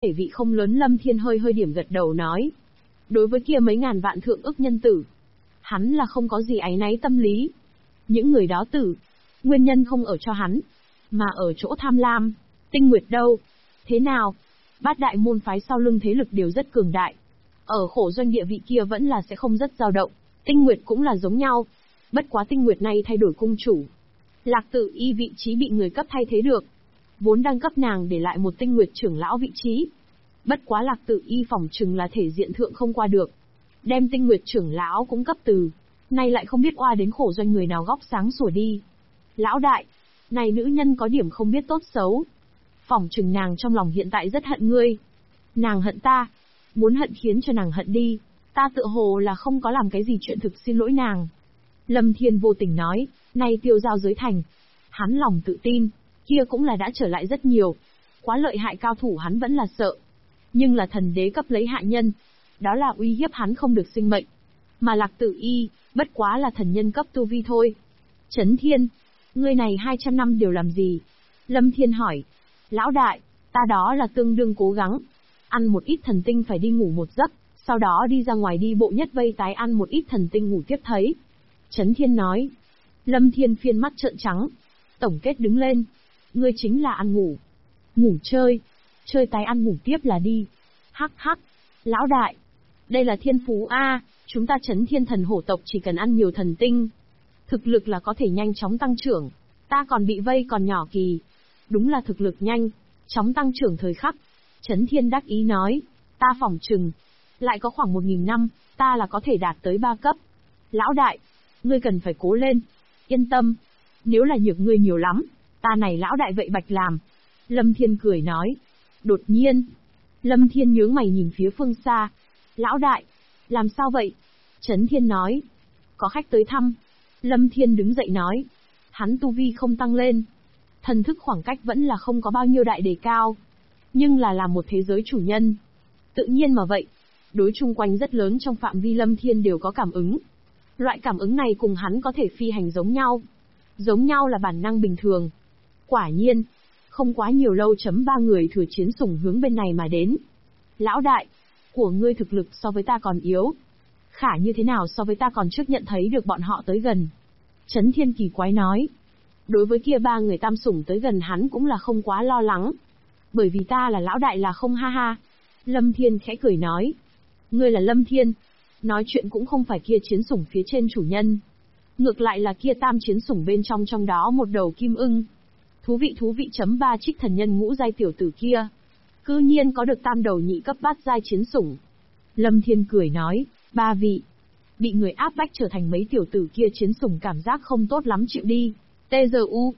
thể vị không lớn. Lâm Thiên hơi hơi điểm gật đầu nói. Đối với kia mấy ngàn vạn thượng ức nhân tử, hắn là không có gì áy náy tâm lý. Những người đó tử, nguyên nhân không ở cho hắn, mà ở chỗ tham lam. Tinh Nguyệt đâu? Thế nào? Bát đại môn phái sau lưng thế lực đều rất cường đại. Ở khổ doanh địa vị kia vẫn là sẽ không rất dao động. Tinh Nguyệt cũng là giống nhau. Bất quá Tinh Nguyệt này thay đổi cung chủ. Lạc Tự Y vị trí bị người cấp thay thế được. Vốn đang cấp nàng để lại một Tinh Nguyệt trưởng lão vị trí. Bất quá Lạc Tự Y phỏng chừng là thể diện thượng không qua được. Đem Tinh Nguyệt trưởng lão cũng cấp từ. Nay lại không biết oa đến khổ doanh người nào góc sáng sủa đi. Lão đại, này nữ nhân có điểm không biết tốt xấu. Phỏng chừng nàng trong lòng hiện tại rất hận ngươi. Nàng hận ta. Muốn hận khiến cho nàng hận đi. Ta tựa hồ là không có làm cái gì chuyện thực xin lỗi nàng. Lâm Thiên vô tình nói, nay tiêu giao giới thành. Hắn lòng tự tin, kia cũng là đã trở lại rất nhiều. Quá lợi hại cao thủ hắn vẫn là sợ. Nhưng là thần đế cấp lấy hạ nhân. Đó là uy hiếp hắn không được sinh mệnh. Mà Lạc Tự Y, bất quá là thần nhân cấp tu vi thôi. Chấn Thiên, ngươi này 200 năm đều làm gì? Lâm Thiên hỏi. Lão đại, ta đó là tương đương cố gắng. Ăn một ít thần tinh phải đi ngủ một giấc, sau đó đi ra ngoài đi bộ nhất vây tái ăn một ít thần tinh ngủ tiếp thấy. Chấn Thiên nói. Lâm Thiên phiên mắt trợn trắng. Tổng kết đứng lên. Ngươi chính là ăn ngủ. Ngủ chơi. Chơi tái ăn ngủ tiếp là đi. Hắc hắc. Lão đại. Đây là thiên phú A, chúng ta Chấn Thiên thần hổ tộc chỉ cần ăn nhiều thần tinh. Thực lực là có thể nhanh chóng tăng trưởng. Ta còn bị vây còn nhỏ kỳ. Đúng là thực lực nhanh, chóng tăng trưởng thời khắc. Chấn Thiên đắc ý nói. Ta phỏng chừng. Lại có khoảng 1000 năm, ta là có thể đạt tới 3 cấp. Lão đại, ngươi cần phải cố lên. Yên tâm. Nếu là nhược ngươi nhiều lắm, ta này lão đại vậy bạch làm. Lâm Thiên cười nói. Đột nhiên. Lâm Thiên nhướng mày nhìn phía phương xa. Lão đại, làm sao vậy? Chấn Thiên nói. Có khách tới thăm. Lâm Thiên đứng dậy nói. Hắn tu vi không tăng lên. Thần thức khoảng cách vẫn là không có bao nhiêu đại đề cao. Nhưng là một thế giới chủ nhân. Tự nhiên mà vậy. Đối chung quanh rất lớn trong phạm vi Lâm Thiên đều có cảm ứng. Loại cảm ứng này cùng hắn có thể phi hành giống nhau. Giống nhau là bản năng bình thường. Quả nhiên. Không quá nhiều lâu ba người thừa chiến sủng hướng bên này mà đến. Lão đại, của ngươi thực lực so với ta còn yếu. Khả như thế nào so với ta còn trước nhận thấy được bọn họ tới gần. Chấn Thiên kỳ quái nói. Đối với kia 3 người tam sủng tới gần hắn cũng là không quá lo lắng. Bởi vì ta là lão đại là không ha ha. Lâm Thiên khẽ cười nói. Ngươi là Lâm Thiên. Nói chuyện cũng không phải kia chiến sủng phía trên chủ nhân. Ngược lại là kia tam chiến sủng bên trong đó một đầu kim ưng. Thú vị 3 trích thần nhân ngũ giai tiểu tử kia. Cư nhiên có được tam đầu nhị cấp bát giai chiến sủng. Lâm Thiên cười nói, 3 vị. Bị người áp bách trở thành mấy tiểu tử kia chiến sủng cảm giác không tốt lắm chịu đi. T-Z-U,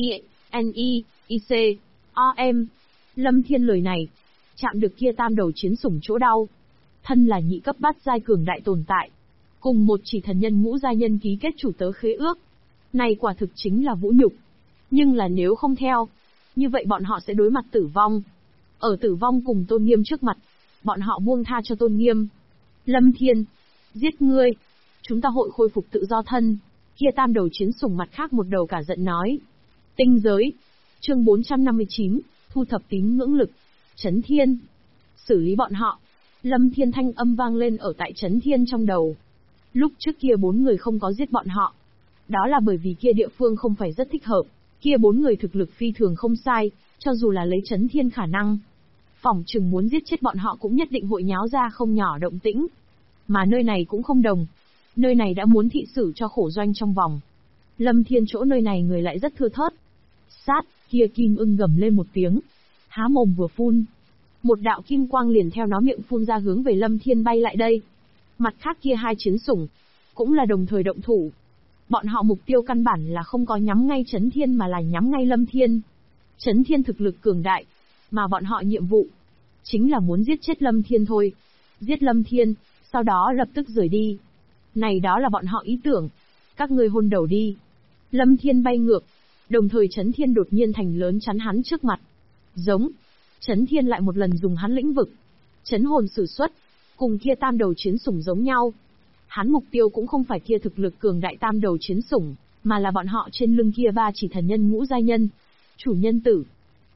I-N-I, I-C, O-M. Lâm Thiên lời này, chạm được kia tam đầu chiến sủng chỗ đau. Thân là nhị cấp bát giai cường đại tồn tại. Cùng một chỉ thần nhân ngũ giai nhân ký kết chủ tớ khế ước. Này quả thực chính là vũ nhục. Nhưng là nếu không theo, như vậy bọn họ sẽ đối mặt tử vong. Ở tử vong cùng tôn nghiêm trước mặt, bọn họ buông tha cho tôn nghiêm. Lâm Thiên, giết ngươi. Chúng ta hội khôi phục tự do thân. Kia tam đầu chiến sủng mặt khác một đầu cả giận nói. Tinh giới. Chương 459, thu thập tín ngưỡng lực. Chấn Thiên. Xử lý bọn họ. Lâm Thiên thanh âm vang lên ở tại Chấn Thiên trong đầu. Lúc trước kia 4 người không có giết bọn họ. Đó là bởi vì kia địa phương không phải rất thích hợp. Kia 4 người thực lực phi thường không sai, cho dù là lấy Chấn Thiên khả năng. Phỏng chừng muốn giết chết bọn họ cũng nhất định hội nháo ra không nhỏ động tĩnh. Mà nơi này cũng không đồng. Nơi này đã muốn thị xử cho khổ doanh trong vòng. Lâm Thiên chỗ nơi này người lại rất thưa thớt. Sát, kia kim ưng gầm lên một tiếng. Há mồm vừa phun. Một đạo kim quang liền theo nó miệng phun ra hướng về Lâm Thiên bay lại đây. Mặt khác kia 2 chiến sủng, cũng là đồng thời động thủ. Bọn họ mục tiêu căn bản là không có nhắm ngay Chấn Thiên mà là nhắm ngay Lâm Thiên. Chấn Thiên thực lực cường đại, mà bọn họ nhiệm vụ chính là muốn giết chết Lâm Thiên thôi. Giết Lâm Thiên, sau đó lập tức rời đi. Này đó là bọn họ ý tưởng. Các ngươi hôn đầu đi. Lâm Thiên bay ngược, đồng thời Chấn Thiên đột nhiên thành lớn chắn hắn trước mặt. Giống. Chấn Thiên lại một lần dùng hắn lĩnh vực. Chấn hồn sử xuất, cùng kia tam đầu chiến sủng giống nhau. Hắn mục tiêu cũng không phải kia thực lực cường đại tam đầu chiến sủng, mà là bọn họ trên lưng kia 3 chỉ thần nhân ngũ giai nhân. Chủ nhân tử.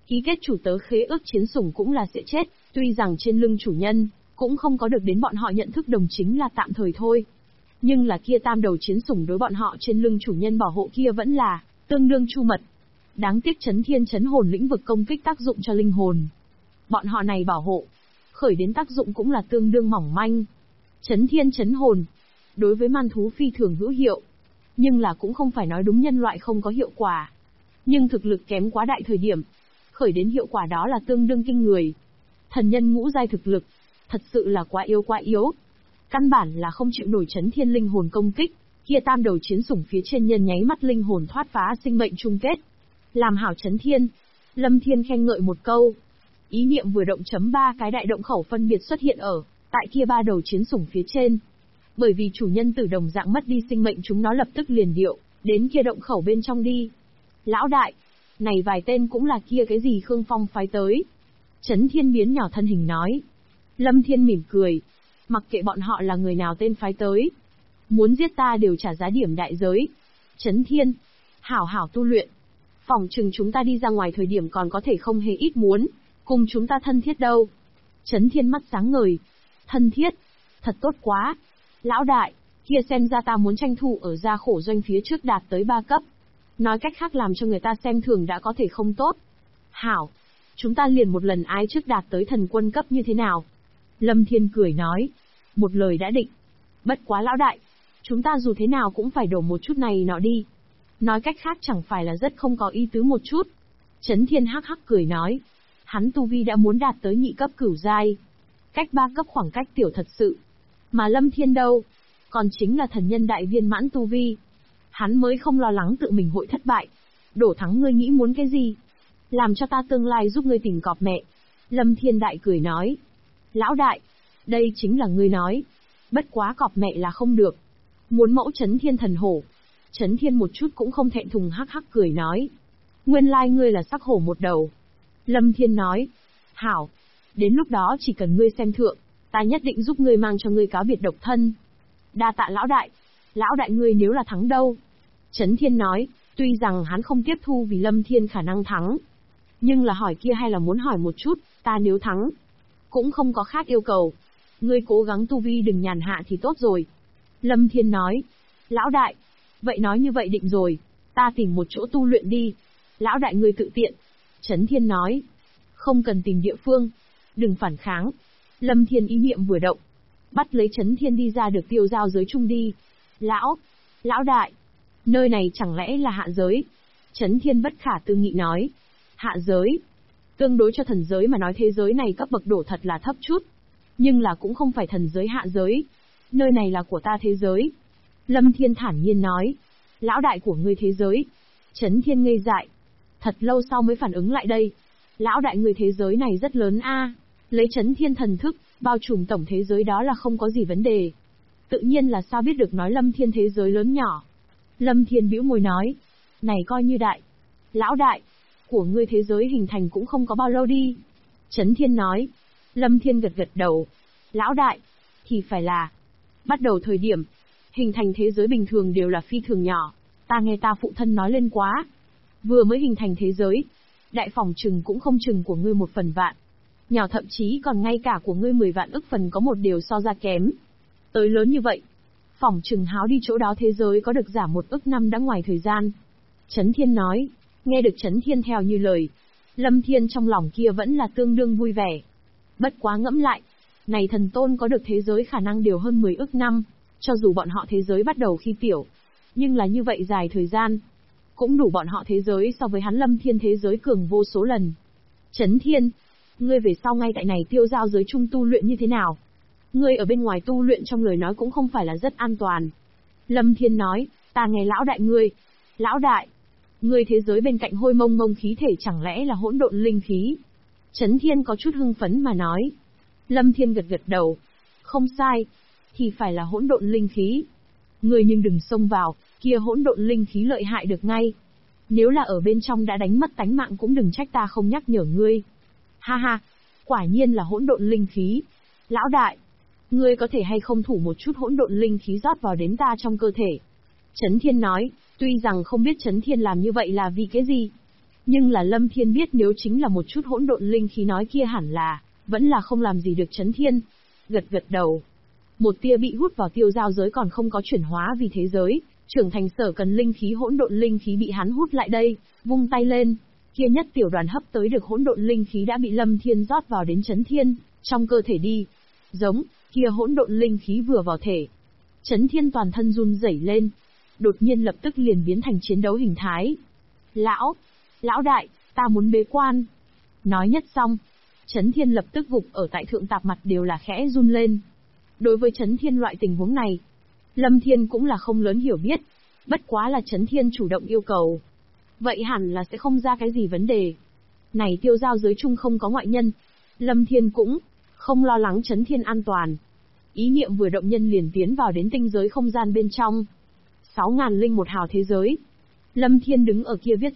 Ký kết chủ tớ khế ước chiến sủng cũng là sẽ chết, tuy rằng trên lưng chủ nhân, cũng không có được đến bọn họ nhận thức đồng chính là tạm thời thôi. Nhưng là kia tam đầu chiến sủng đối bọn họ trên lưng chủ nhân bảo hộ kia vẫn là tương đương chu mật. Đáng tiếc chấn thiên chấn hồn lĩnh vực công kích tác dụng cho linh hồn. Bọn họ này bảo hộ, khởi đến tác dụng cũng là tương đương mỏng manh. Chấn thiên chấn hồn, đối với man thú phi thường hữu hiệu, nhưng là cũng không phải nói đúng nhân loại không có hiệu quả. Nhưng thực lực kém quá đại thời điểm, khởi đến hiệu quả đó là tương đương kinh người. Thần nhân ngũ giai thực lực, thật sự là quá yếu. Căn bản là không chịu nổi chấn thiên linh hồn công kích, kia tam đầu chiến sủng phía trên nhân nháy mắt linh hồn thoát phá sinh mệnh chung kết. Làm hảo chấn thiên, Lâm Thiên khen ngợi một câu. Ý niệm vừa động chấm 3 cái đại động khẩu phân biệt xuất hiện ở tại kia ba đầu chiến sủng phía trên. Bởi vì chủ nhân tử đồng dạng mất đi sinh mệnh, chúng nó lập tức liền điệu đến kia động khẩu bên trong đi. Lão đại, này vài tên cũng là kia cái gì Khương Phong phái tới. Chấn thiên biến nhỏ thân hình nói. Lâm Thiên mỉm cười. Mặc kệ bọn họ là người nào tên phái tới, muốn giết ta đều trả giá điểm đại giới. Chấn thiên, hảo hảo tu luyện. Phỏng chừng chúng ta đi ra ngoài thời điểm còn có thể không hề ít muốn cùng chúng ta thân thiết đâu. Chấn thiên mắt sáng ngời. Thân thiết, thật tốt quá. Lão đại, kia xem ra ta muốn tranh thủ ở gia khổ doanh phía trước đạt tới 3 cấp. Nói cách khác làm cho người ta xem thường đã có thể không tốt. Hảo, chúng ta liền một lần ái trước đạt tới thần quân cấp như thế nào? Lâm Thiên cười nói. Một lời đã định. Bất quá lão đại, chúng ta dù thế nào cũng phải đổ một chút này nọ đi. Nói cách khác chẳng phải là rất không có ý tứ một chút. Chấn thiên hắc hắc cười nói. Hắn tu vi đã muốn đạt tới nhị cấp cửu giai. Cách 3 cấp khoảng cách tiểu thật sự. Mà Lâm Thiên đâu? Còn chính là thần nhân đại viên mãn tu vi. Hắn mới không lo lắng tự mình hội thất bại. Đổ thắng ngươi nghĩ muốn cái gì? Làm cho ta tương lai giúp ngươi tìm cọp mẹ. Lâm Thiên đại cười nói. Lão đại, đây chính là ngươi nói. Bất quá cọp mẹ là không được. Muốn mẫu chấn thiên thần hổ. Chấn thiên một chút cũng không thẹn thùng hắc hắc cười nói. Nguyên lai ngươi là sắc hổ một đầu. Lâm Thiên nói. Hảo, đến lúc đó chỉ cần ngươi xem thượng, ta nhất định giúp ngươi mang cho ngươi cáo biệt độc thân. Đa tạ lão đại. Lão đại ngươi nếu là thắng đâu? Chấn thiên nói, tuy rằng hắn không tiếp thu vì Lâm Thiên khả năng thắng. Nhưng là hỏi kia hay là muốn hỏi một chút, ta nếu thắng, cũng không có khác yêu cầu. Ngươi cố gắng tu vi đừng nhàn hạ thì tốt rồi. Lâm Thiên nói, lão đại, vậy nói như vậy định rồi, ta tìm một chỗ tu luyện đi. Lão đại ngươi tự tiện. Chấn Thiên nói, không cần tìm địa phương, đừng phản kháng. Lâm Thiên ý niệm vừa động, bắt lấy Chấn Thiên đi ra được tiêu giao giới chung đi. Lão đại, nơi này chẳng lẽ là hạ giới? Chấn Thiên bất khả tư nghị nói, hạ giới. Tương đối cho thần giới mà nói thế giới này cấp bậc đổ thật là thấp chút. Nhưng là cũng không phải thần giới hạ giới. Nơi này là của ta thế giới. Lâm Thiên thản nhiên nói, lão đại của ngươi thế giới. Chấn Thiên ngây dại. Thật lâu sau mới phản ứng lại đây. Lão đại người thế giới này rất lớn a. Lấy Chấn Thiên thần thức, bao trùm tổng thế giới đó là không có gì vấn đề. Tự nhiên là sao biết được nói Lâm Thiên thế giới lớn nhỏ. Lâm Thiên bĩu môi nói, này coi như đại. Lão đại, của ngươi thế giới hình thành cũng không có bao lâu đi. Chấn Thiên nói. Lâm Thiên gật gật đầu. Lão đại, thì phải là. Bắt đầu thời điểm, hình thành thế giới bình thường đều là phi thường nhỏ. Ta nghe ta phụ thân nói lên quá. Vừa mới hình thành thế giới, đại phòng trừng cũng không chừng của ngươi 1/100000. Nhỏ thậm chí còn ngay cả của ngươi 10 vạn ức phần có một điều so ra kém. Tới lớn như vậy, phỏng chừng háo đi chỗ đó thế giới có được giảm 1 ức năm đã ngoài thời gian. Chấn Thiên nói. Nghe được Chấn Thiên theo như lời, Lâm Thiên trong lòng kia vẫn là tương đương vui vẻ. Bất quá ngẫm lại, này thần tôn có được thế giới khả năng điều hơn 10 ức năm, cho dù bọn họ thế giới bắt đầu khi tiểu, nhưng là như vậy dài thời gian, cũng đủ bọn họ thế giới so với hắn Lâm Thiên thế giới cường vô số lần. Chấn Thiên, ngươi về sau ngay tại này tiêu giao giới chung tu luyện như thế nào? Ngươi ở bên ngoài tu luyện trong lời nói cũng không phải là rất an toàn. Lâm Thiên nói, ta nghe lão đại ngươi. Lão đại, ngươi thế giới bên cạnh hôi mông mông khí thể chẳng lẽ là hỗn độn linh khí? Chấn Thiên có chút hưng phấn mà nói. Lâm Thiên gật gật đầu. Không sai, thì phải là hỗn độn linh khí. Ngươi nhưng đừng xông vào, kia hỗn độn linh khí lợi hại được ngay. Nếu là ở bên trong đã đánh mất tánh mạng cũng đừng trách ta không nhắc nhở ngươi. Ha ha, quả nhiên là hỗn độn linh khí. Lão đại, ngươi có thể hay không thủ một chút hỗn độn linh khí rót vào đến ta trong cơ thể? Chấn Thiên nói, tuy rằng không biết Chấn Thiên làm như vậy là vì cái gì, Nhưng là Lâm Thiên biết nếu chính là một chút hỗn độn linh khí nói kia hẳn là, vẫn là không làm gì được Chấn Thiên. Gật gật đầu. Một tia bị hút vào tiêu giao giới còn không có chuyển hóa vì thế giới, trưởng thành sở cần linh khí hỗn độn linh khí bị hắn hút lại đây, vung tay lên. Kia nhất tiểu đoàn hấp tới được hỗn độn linh khí đã bị Lâm Thiên rót vào đến Chấn Thiên, trong cơ thể đi. Giống, kia hỗn độn linh khí vừa vào thể. Chấn Thiên toàn thân run rẩy lên, đột nhiên lập tức liền biến thành chiến đấu hình thái. Lão đại, ta muốn bế quan. Nói nhất xong, Chấn Thiên lập tức gục ở tại thượng tạp mặt đều là khẽ run lên. Đối với Chấn Thiên loại tình huống này, Lâm Thiên cũng là không lớn hiểu biết, bất quá là Chấn Thiên chủ động yêu cầu. Vậy hẳn là sẽ không ra cái gì vấn đề. Này tiêu giao giới chung không có ngoại nhân, Lâm Thiên cũng không lo lắng Chấn Thiên an toàn. Ý niệm vừa động nhân liền tiến vào đến tinh giới không gian bên trong. 6001 hào thế giới. Lâm Thiên đứng ở kia viết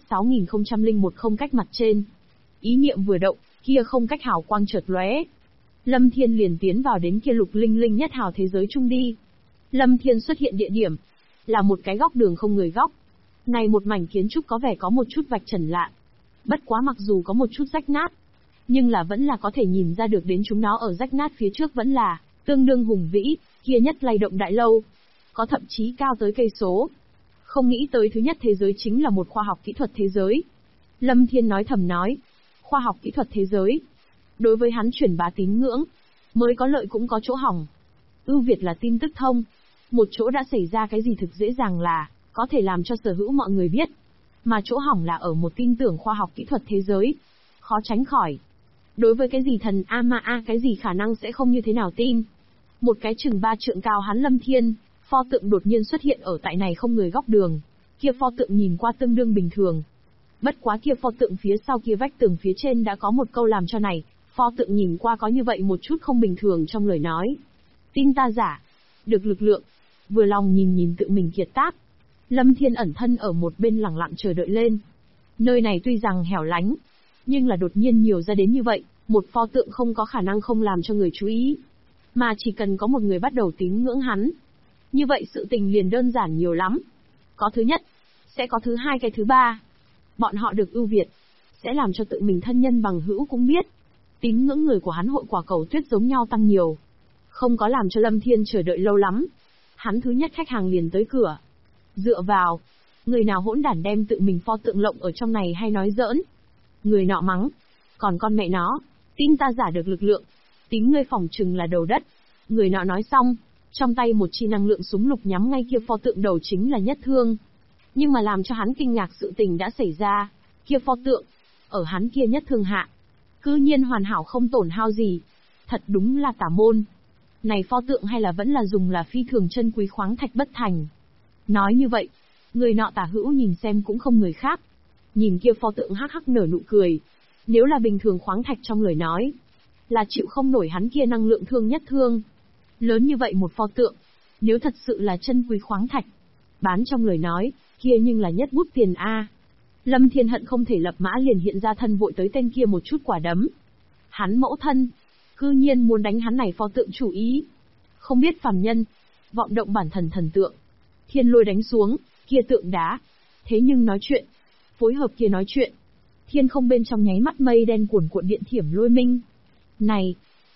6001 không cách mặt trên. Ý niệm vừa động, kia không cách hào quang chợt lóe. Lâm Thiên liền tiến vào đến kia lục linh linh nhất hào thế giới chung đi. Lâm Thiên xuất hiện địa điểm, là một cái góc đường không người góc. Này một mảnh kiến trúc có vẻ có một chút vạch trần lạ. Bất quá mặc dù có một chút rách nát, nhưng là vẫn là có thể nhìn ra được đến chúng nó ở rách nát phía trước vẫn là tương đương hùng vĩ, kia nhất lay động đại lâu. Có thậm chí cao tới cây số. Không nghĩ tới thứ nhất thế giới chính là một khoa học kỹ thuật thế giới. Lâm Thiên nói thầm nói. Khoa học kỹ thuật thế giới. Đối với hắn truyền bá tín ngưỡng, mới có lợi cũng có chỗ hỏng. Ưu việt là tin tức thông. Một chỗ đã xảy ra cái gì thực dễ dàng là có thể làm cho sở hữu mọi người biết. Mà chỗ hỏng là ở một tin tưởng khoa học kỹ thuật thế giới. Khó tránh khỏi. Đối với cái gì thần cái gì khả năng sẽ không như thế nào tin. Một cái chừng 3 trượng cao hắn Lâm Thiên, pho tượng đột nhiên xuất hiện ở tại này không người góc đường. Kia pho tượng nhìn qua tương đương bình thường. Bất quá kia pho tượng phía sau kia vách tường phía trên đã có một câu làm cho này, pho tượng nhìn qua có như vậy một chút không bình thường trong lời nói. Tin ta giả, được lực lượng, vừa lòng nhìn tự mình kiệt tác. Lâm Thiên ẩn thân ở một bên lặng lặng chờ đợi lên. Nơi này tuy rằng hẻo lánh, nhưng là đột nhiên nhiều ra đến như vậy, một pho tượng không có khả năng không làm cho người chú ý. Mà chỉ cần có một người bắt đầu tín ngưỡng hắn. Như vậy sự tình liền đơn giản nhiều lắm. Có thứ nhất, sẽ có thứ hai cái thứ ba. Bọn họ được ưu việt, sẽ làm cho tự mình thân nhân bằng hữu cũng biết. Tín ngưỡng người của hắn hội quả cầu tuyết giống nhau tăng nhiều. Không có làm cho Lâm Thiên chờ đợi lâu lắm. Hắn thứ nhất khách hàng liền tới cửa. Dựa vào, người nào hỗn đản đem tự mình pho tượng lộng ở trong này hay nói giỡn. Người nọ mắng, còn con mẹ nó, tin ta giả được lực lượng, tính ngươi phỏng chừng là đầu đất. Người nọ nói xong, trong tay một chi năng lượng súng lục nhắm ngay kia pho tượng đầu chính là nhất thương. Nhưng mà làm cho hắn kinh ngạc sự tình đã xảy ra, kia pho tượng, ở hắn kia nhất thương hạ, cư nhiên hoàn hảo không tổn hao gì. Thật đúng là tà môn. Này pho tượng hay là vẫn là dùng là phi thường chân quý khoáng thạch bất thành. Nói như vậy, người nọ tả hữu nhìn xem cũng không người khác. Nhìn kia pho tượng hắc hắc nở nụ cười. Nếu là bình thường khoáng thạch trong lời nói, là chịu không nổi hắn kia năng lượng thương nhất thương. Lớn như vậy một pho tượng, nếu thật sự là chân quý khoáng thạch, bán trong lời nói, kia nhưng là nhất bút tiền A. Lâm Thiên hận không thể lập mã liền hiện ra thân vội tới tên kia một chút quả đấm. Hắn mẫu thân, cư nhiên muốn đánh hắn này pho tượng chủ ý. Không biết phàm nhân, vọng động bản thần tượng. Thiên lôi đánh xuống, kia tượng đá. Thế nhưng nói chuyện, phối hợp kia nói chuyện. Thiên không bên trong nháy mắt mây đen cuồn cuộn điện thiểm lôi minh. Này,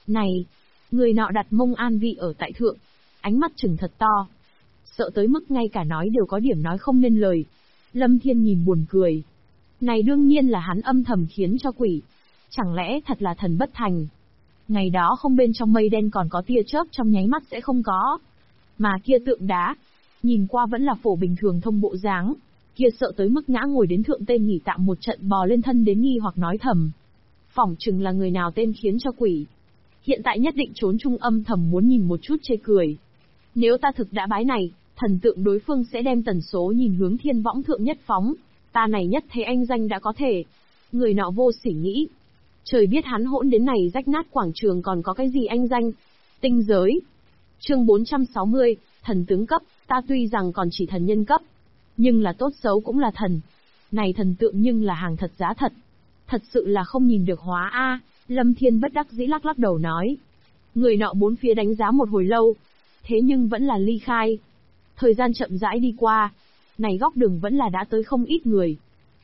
người nọ đặt mông an vị ở tại thượng, ánh mắt trừng thật to. Sợ tới mức ngay cả nói đều có điểm nói không nên lời. Lâm Thiên nhìn buồn cười. Này đương nhiên là hắn âm thầm khiến cho quỷ. Chẳng lẽ thật là thần bất thành. Ngày đó không bên trong mây đen còn có tia chớp trong nháy mắt sẽ không có. Mà kia tượng đá, nhìn qua vẫn là phổ bình thường thông bộ dáng. Kia sợ tới mức ngã ngồi đến thượng tên nghỉ tạm một trận bò lên thân đến nghi hoặc nói thầm. Phỏng chừng là người nào tên khiến cho quỷ. Hiện tại nhất định trốn trung âm thầm muốn nhìn một chút chê cười. Nếu ta thực đã bái này, thần tượng đối phương sẽ đem tần số nhìn hướng thiên võng thượng nhất phóng. Ta này nhất thế anh danh đã có thể. Người nọ vô sỉ nghĩ. Trời biết hắn hỗn đến này rách nát quảng trường còn có cái gì anh danh. Tinh giới. Chương 460, thần tướng cấp, ta tuy rằng còn chỉ thần nhân cấp. Nhưng là tốt xấu cũng là thần. Này thần tượng nhưng là hàng thật giá thật. Thật sự là không nhìn được hóa a. Lâm Thiên bất đắc dĩ lắc đầu nói. Người nọ bốn phía đánh giá một hồi lâu. Thế nhưng vẫn là ly khai. Thời gian chậm rãi đi qua. Này góc đường vẫn là đã tới không ít người.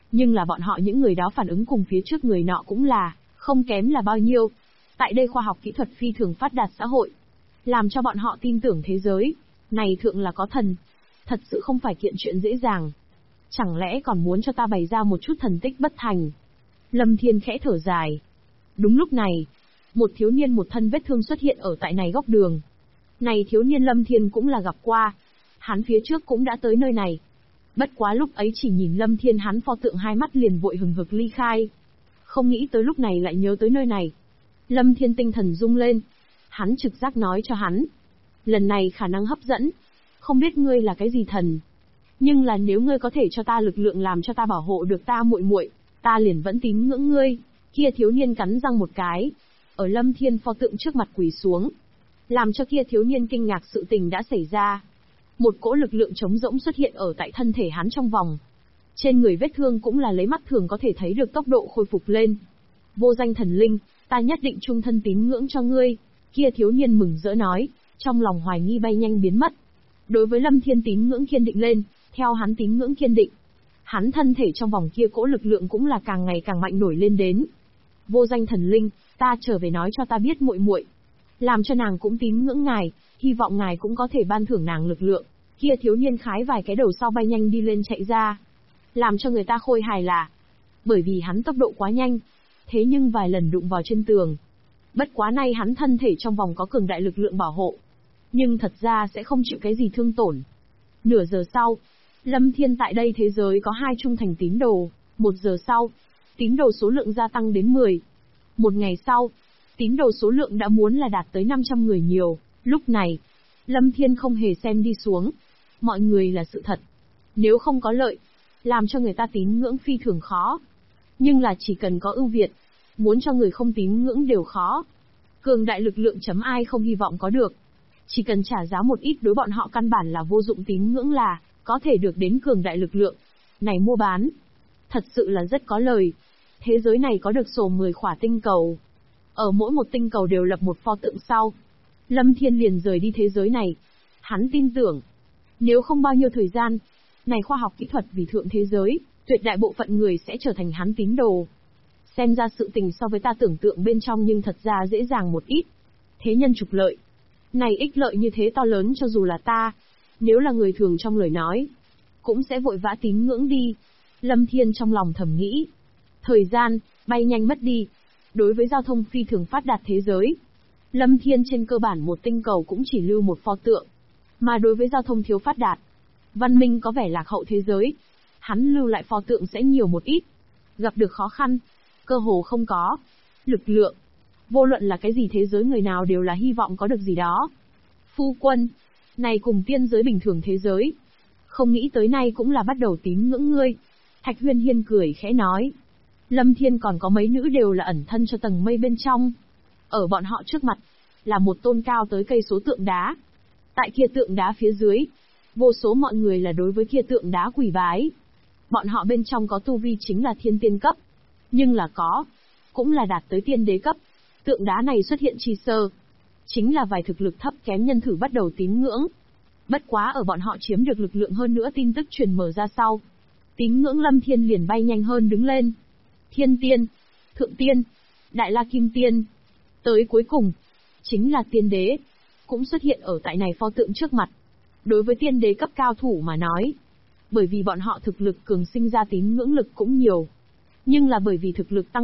Nhưng là bọn họ những người đó phản ứng cùng phía trước người nọ cũng là, không kém là bao nhiêu. Tại đây khoa học kỹ thuật phi thường phát đạt xã hội, làm cho bọn họ tin tưởng thế giới này thượng là có thần. Thật sự không phải kiện chuyện dễ dàng. Chẳng lẽ còn muốn cho ta bày ra một chút thần tích bất thành? Lâm Thiên khẽ thở dài. Đúng lúc này, một thiếu niên một thân vết thương xuất hiện ở tại này góc đường. Này thiếu niên Lâm Thiên cũng là gặp qua. Hắn phía trước cũng đã tới nơi này. Bất quá lúc ấy chỉ nhìn Lâm Thiên hắn pho tượng hai mắt liền vội hừng hực ly khai. Không nghĩ tới lúc này lại nhớ tới nơi này. Lâm Thiên tinh thần rung lên. Hắn trực giác nói cho hắn. Lần này khả năng hấp dẫn. Không biết ngươi là cái gì thần. Nhưng là nếu ngươi có thể cho ta lực lượng làm cho ta bảo hộ được ta muội muội, ta liền vẫn tín ngưỡng ngươi. Kia thiếu niên cắn răng một cái. Ở Lâm Thiên pho tượng trước mặt quỳ xuống. Làm cho kia thiếu niên kinh ngạc sự tình đã xảy ra. Một cỗ lực lượng trống rỗng xuất hiện ở tại thân thể hắn trong vòng. Trên người vết thương cũng là lấy mắt thường có thể thấy được tốc độ khôi phục lên. Vô danh thần linh, ta nhất định trung thân tín ngưỡng cho ngươi. Kia thiếu niên mừng rỡ nói, trong lòng hoài nghi bay nhanh biến mất. Đối với Lâm Thiên tín ngưỡng kiên định lên, theo hắn tín ngưỡng kiên định. Hắn thân thể trong vòng kia cỗ lực lượng cũng là càng ngày càng mạnh nổi lên đến. Vô danh thần linh, ta trở về nói cho ta biết muội muội, làm cho nàng cũng tín ngưỡng ngài, hy vọng ngài cũng có thể ban thưởng nàng lực lượng. Kia thiếu niên khái vài cái đầu sau bay nhanh đi lên chạy ra. Làm cho người ta khôi hài là, bởi vì hắn tốc độ quá nhanh, thế nhưng vài lần đụng vào trên tường. Bất quá nay hắn thân thể trong vòng có cường đại lực lượng bảo hộ, nhưng thật ra sẽ không chịu cái gì thương tổn. Nửa giờ sau, Lâm Thiên tại đây thế giới có 2 trung thành tín đồ. 1 giờ sau, tín đồ số lượng gia tăng đến 10. 1 ngày sau, tín đồ số lượng đã muốn là đạt tới 500 người nhiều. Lúc này, Lâm Thiên không hề xem đi xuống. Mọi người là sự thật. Nếu không có lợi, làm cho người ta tín ngưỡng phi thường khó. Nhưng là chỉ cần có ưu việt, muốn cho người không tín ngưỡng đều khó. Cường đại lực lượng chấm ai không hy vọng có được. Chỉ cần trả giá một ít đối bọn họ căn bản là vô dụng tín ngưỡng là có thể được đến cường đại lực lượng. Này mua bán, thật sự là rất có lời. Thế giới này có được sổ 10 khỏa tinh cầu. Ở mỗi một tinh cầu đều lập một pho tượng sau. Lâm Thiên liền rời đi thế giới này. Hắn tin tưởng, nếu không bao nhiêu thời gian, này khoa học kỹ thuật vì thượng thế giới, tuyệt đại bộ phận người sẽ trở thành hắn tín đồ. Xem ra sự tình so với ta tưởng tượng bên trong nhưng thật ra dễ dàng một ít. Thế nhân trục lợi. Này ích lợi như thế to lớn cho dù là ta, nếu là người thường trong lời nói, cũng sẽ vội vã tín ngưỡng đi. Lâm Thiên trong lòng thầm nghĩ. Thời gian, bay nhanh mất đi. Đối với giao thông phi thường phát đạt thế giới, Lâm Thiên trên cơ bản một tinh cầu cũng chỉ lưu một pho tượng. Mà đối với giao thông thiếu phát đạt, văn minh có vẻ lạc hậu thế giới, hắn lưu lại pho tượng sẽ nhiều một ít. Gặp được khó khăn, cơ hồ không có. Lực lượng, vô luận là cái gì thế giới người nào đều là hy vọng có được gì đó. Phu quân, này cùng tiên giới bình thường thế giới, không nghĩ tới nay cũng là bắt đầu tín ngưỡng ngươi. Thạch Huyên Hiên cười khẽ nói. Lâm Thiên còn có mấy nữ đều là ẩn thân cho tầng mây bên trong. Ở bọn họ trước mặt, là một tôn cao tới cây số tượng đá. Tại kia tượng đá phía dưới, vô số mọi người là đối với kia tượng đá quỳ bái. Bọn họ bên trong có tu vi chính là thiên tiên cấp. Nhưng là cũng là đạt tới tiên đế cấp. Tượng đá này xuất hiện chi sơ, chính là vài thực lực thấp kém nhân thử bắt đầu tín ngưỡng. Bất quá ở bọn họ chiếm được lực lượng hơn nữa tin tức truyền mở ra sau. Tín ngưỡng Lâm Thiên liền bay nhanh hơn đứng lên. Thiên tiên, thượng tiên, đại la kim tiên. Tới cuối cùng, chính là tiên đế, cũng xuất hiện ở tại này pho tượng trước mặt. Đối với tiên đế cấp cao thủ mà nói, bởi vì bọn họ thực lực cường sinh ra tín ngưỡng lực cũng nhiều. Nhưng là bởi vì thực lực tăng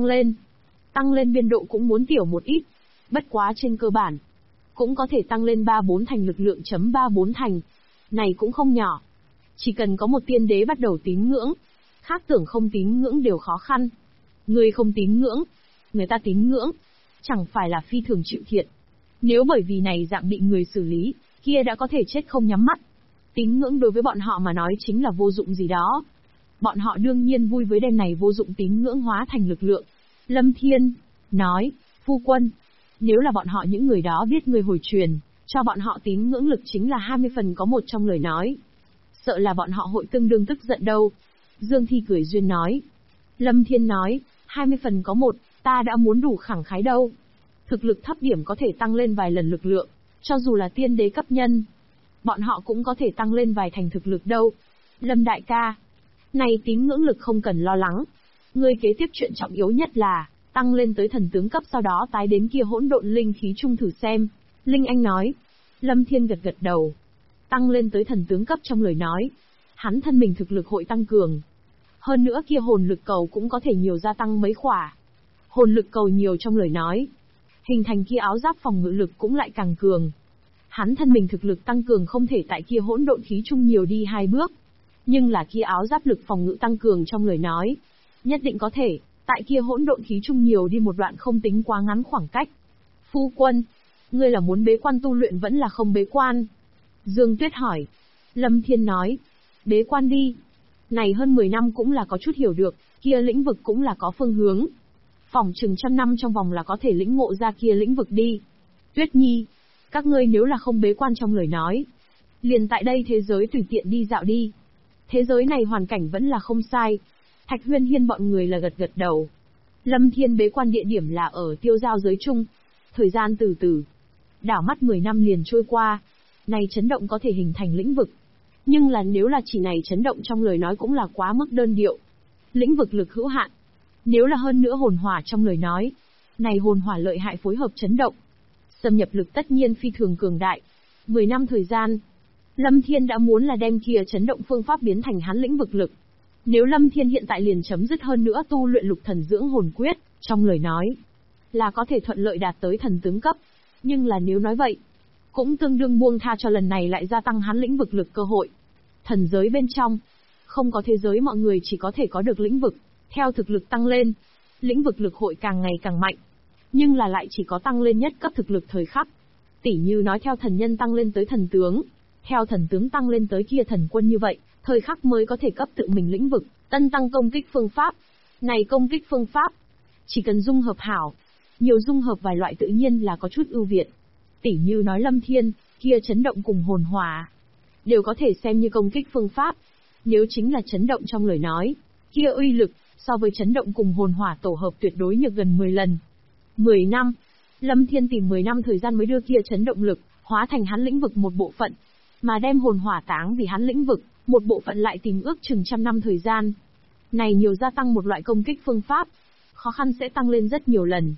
lên biên độ cũng muốn tiểu một ít. Bất quá trên cơ bản, cũng có thể tăng lên 3-4 thành lực lượng chấm 3-4 thành. Này cũng không nhỏ. Chỉ cần có một tiên đế bắt đầu tín ngưỡng, khác tưởng không tín ngưỡng đều khó khăn. Người không tín ngưỡng, người ta tín ngưỡng, chẳng phải là phi thường chịu thiệt. Nếu bởi vì này dạng bị người xử lý, kia đã có thể chết không nhắm mắt. Tín ngưỡng đối với bọn họ mà nói chính là vô dụng gì đó. Bọn họ đương nhiên vui với đem này vô dụng tín ngưỡng hóa thành lực lượng. Lâm Thiên nói, phu quân, nếu là bọn họ những người đó biết người hồi truyền, cho bọn họ tín ngưỡng lực chính là 20 phần có một trong lời nói. Sợ là bọn họ hội tương đương tức giận đâu. Dương Thi cười duyên nói. Lâm Thiên nói, 20 phần có một, ta đã muốn đủ khẳng khái đâu. Thực lực thấp điểm có thể tăng lên vài lần lực lượng, cho dù là tiên đế cấp nhân. Bọn họ cũng có thể tăng lên vài thành thực lực đâu. Lâm đại ca, Này tín ngưỡng lực không cần lo lắng. Ngươi kế tiếp chuyện trọng yếu nhất là, tăng lên tới thần tướng cấp sau đó tái đến kia hỗn độn linh khí trung thử xem. Linh Anh nói. Lâm Thiên gật gật đầu. Tăng lên tới thần tướng cấp trong lời nói. Hắn thân mình thực lực hội tăng cường. Hơn nữa kia hồn lực cầu cũng có thể nhiều gia tăng mấy khỏa. Hồn lực cầu nhiều trong lời nói. Hình thành kia áo giáp phòng ngự lực cũng lại càng cường. Hắn thân mình thực lực tăng cường không thể tại kia hỗn độn khí trung nhiều đi 2 bước. Nhưng là kia áo giáp lực phòng ngự tăng cường trong lời nói. Nhất định có thể, tại kia hỗn độn khí trung nhiều đi một đoạn không tính quá ngắn khoảng cách. Phu quân, ngươi là muốn bế quan tu luyện vẫn là không bế quan? Dương Tuyết hỏi. Lâm Thiên nói. Bế quan đi. Này hơn 10 năm cũng là có chút hiểu được, kia lĩnh vực cũng là có phương hướng. Phỏng chừng 100 năm trong vòng là có thể lĩnh ngộ ra kia lĩnh vực đi. Tuyết Nhi, các ngươi nếu là không bế quan trong lời nói, liền tại đây thế giới tùy tiện đi dạo đi. Thế giới này hoàn cảnh vẫn là không sai. Thạch Huyên Hiên bọn người là gật gật đầu. Lâm Thiên bế quan địa điểm là ở tiêu giao giới chung. Thời gian từ từ. Đảo mắt 10 năm liền trôi qua. Này chấn động có thể hình thành lĩnh vực. Nhưng là nếu là chỉ này chấn động trong lời nói cũng là quá mức đơn điệu. Lĩnh vực lực hữu hạn. Nếu là hơn nữa hồn hỏa trong lời nói. Này hồn hỏa lợi hại phối hợp chấn động. Xâm nhập lực tất nhiên phi thường cường đại. 10 năm thời gian. Lâm Thiên đã muốn là đem kia chấn động phương pháp biến thành hắn lĩnh vực lực. Nếu Lâm Thiên hiện tại liền chấm dứt hơn nữa tu luyện lục thần dưỡng hồn quyết, trong lời nói, là có thể thuận lợi đạt tới thần tướng cấp. Nhưng là nếu nói vậy, cũng tương đương buông tha cho lần này lại gia tăng hắn lĩnh vực lực cơ hội. Thần giới bên trong, không có thế giới mọi người chỉ có thể có được lĩnh vực, theo thực lực tăng lên, lĩnh vực lực hội càng ngày càng mạnh. Nhưng là lại chỉ có tăng lên nhất cấp thực lực thời khắc. Tỉ như nói theo thần nhân tăng lên tới thần tướng, theo thần tướng tăng lên tới kia thần quân như vậy, thời khắc mới có thể cấp tự mình lĩnh vực, tân tăng công kích phương pháp. Này công kích phương pháp, chỉ cần dung hợp hảo, nhiều dung hợp vài loại tự nhiên là có chút ưu việt. Tỉ như nói Lâm Thiên, kia chấn động cùng hồn hỏa, đều có thể xem như công kích phương pháp. Nếu chính là chấn động trong lời nói, kia uy lực, so với chấn động cùng hồn hỏa tổ hợp tuyệt đối nhược gần 10 lần. 10 năm, Lâm Thiên tìm 10 năm thời gian mới đưa kia chấn động lực, hóa thành hắn lĩnh vực một bộ phận, mà đem hồn hỏa táng vì hắn lĩnh vực, một bộ phận lại tìm ước chừng 100 năm thời gian. Này nhiều gia tăng một loại công kích phương pháp, khó khăn sẽ tăng lên rất nhiều lần.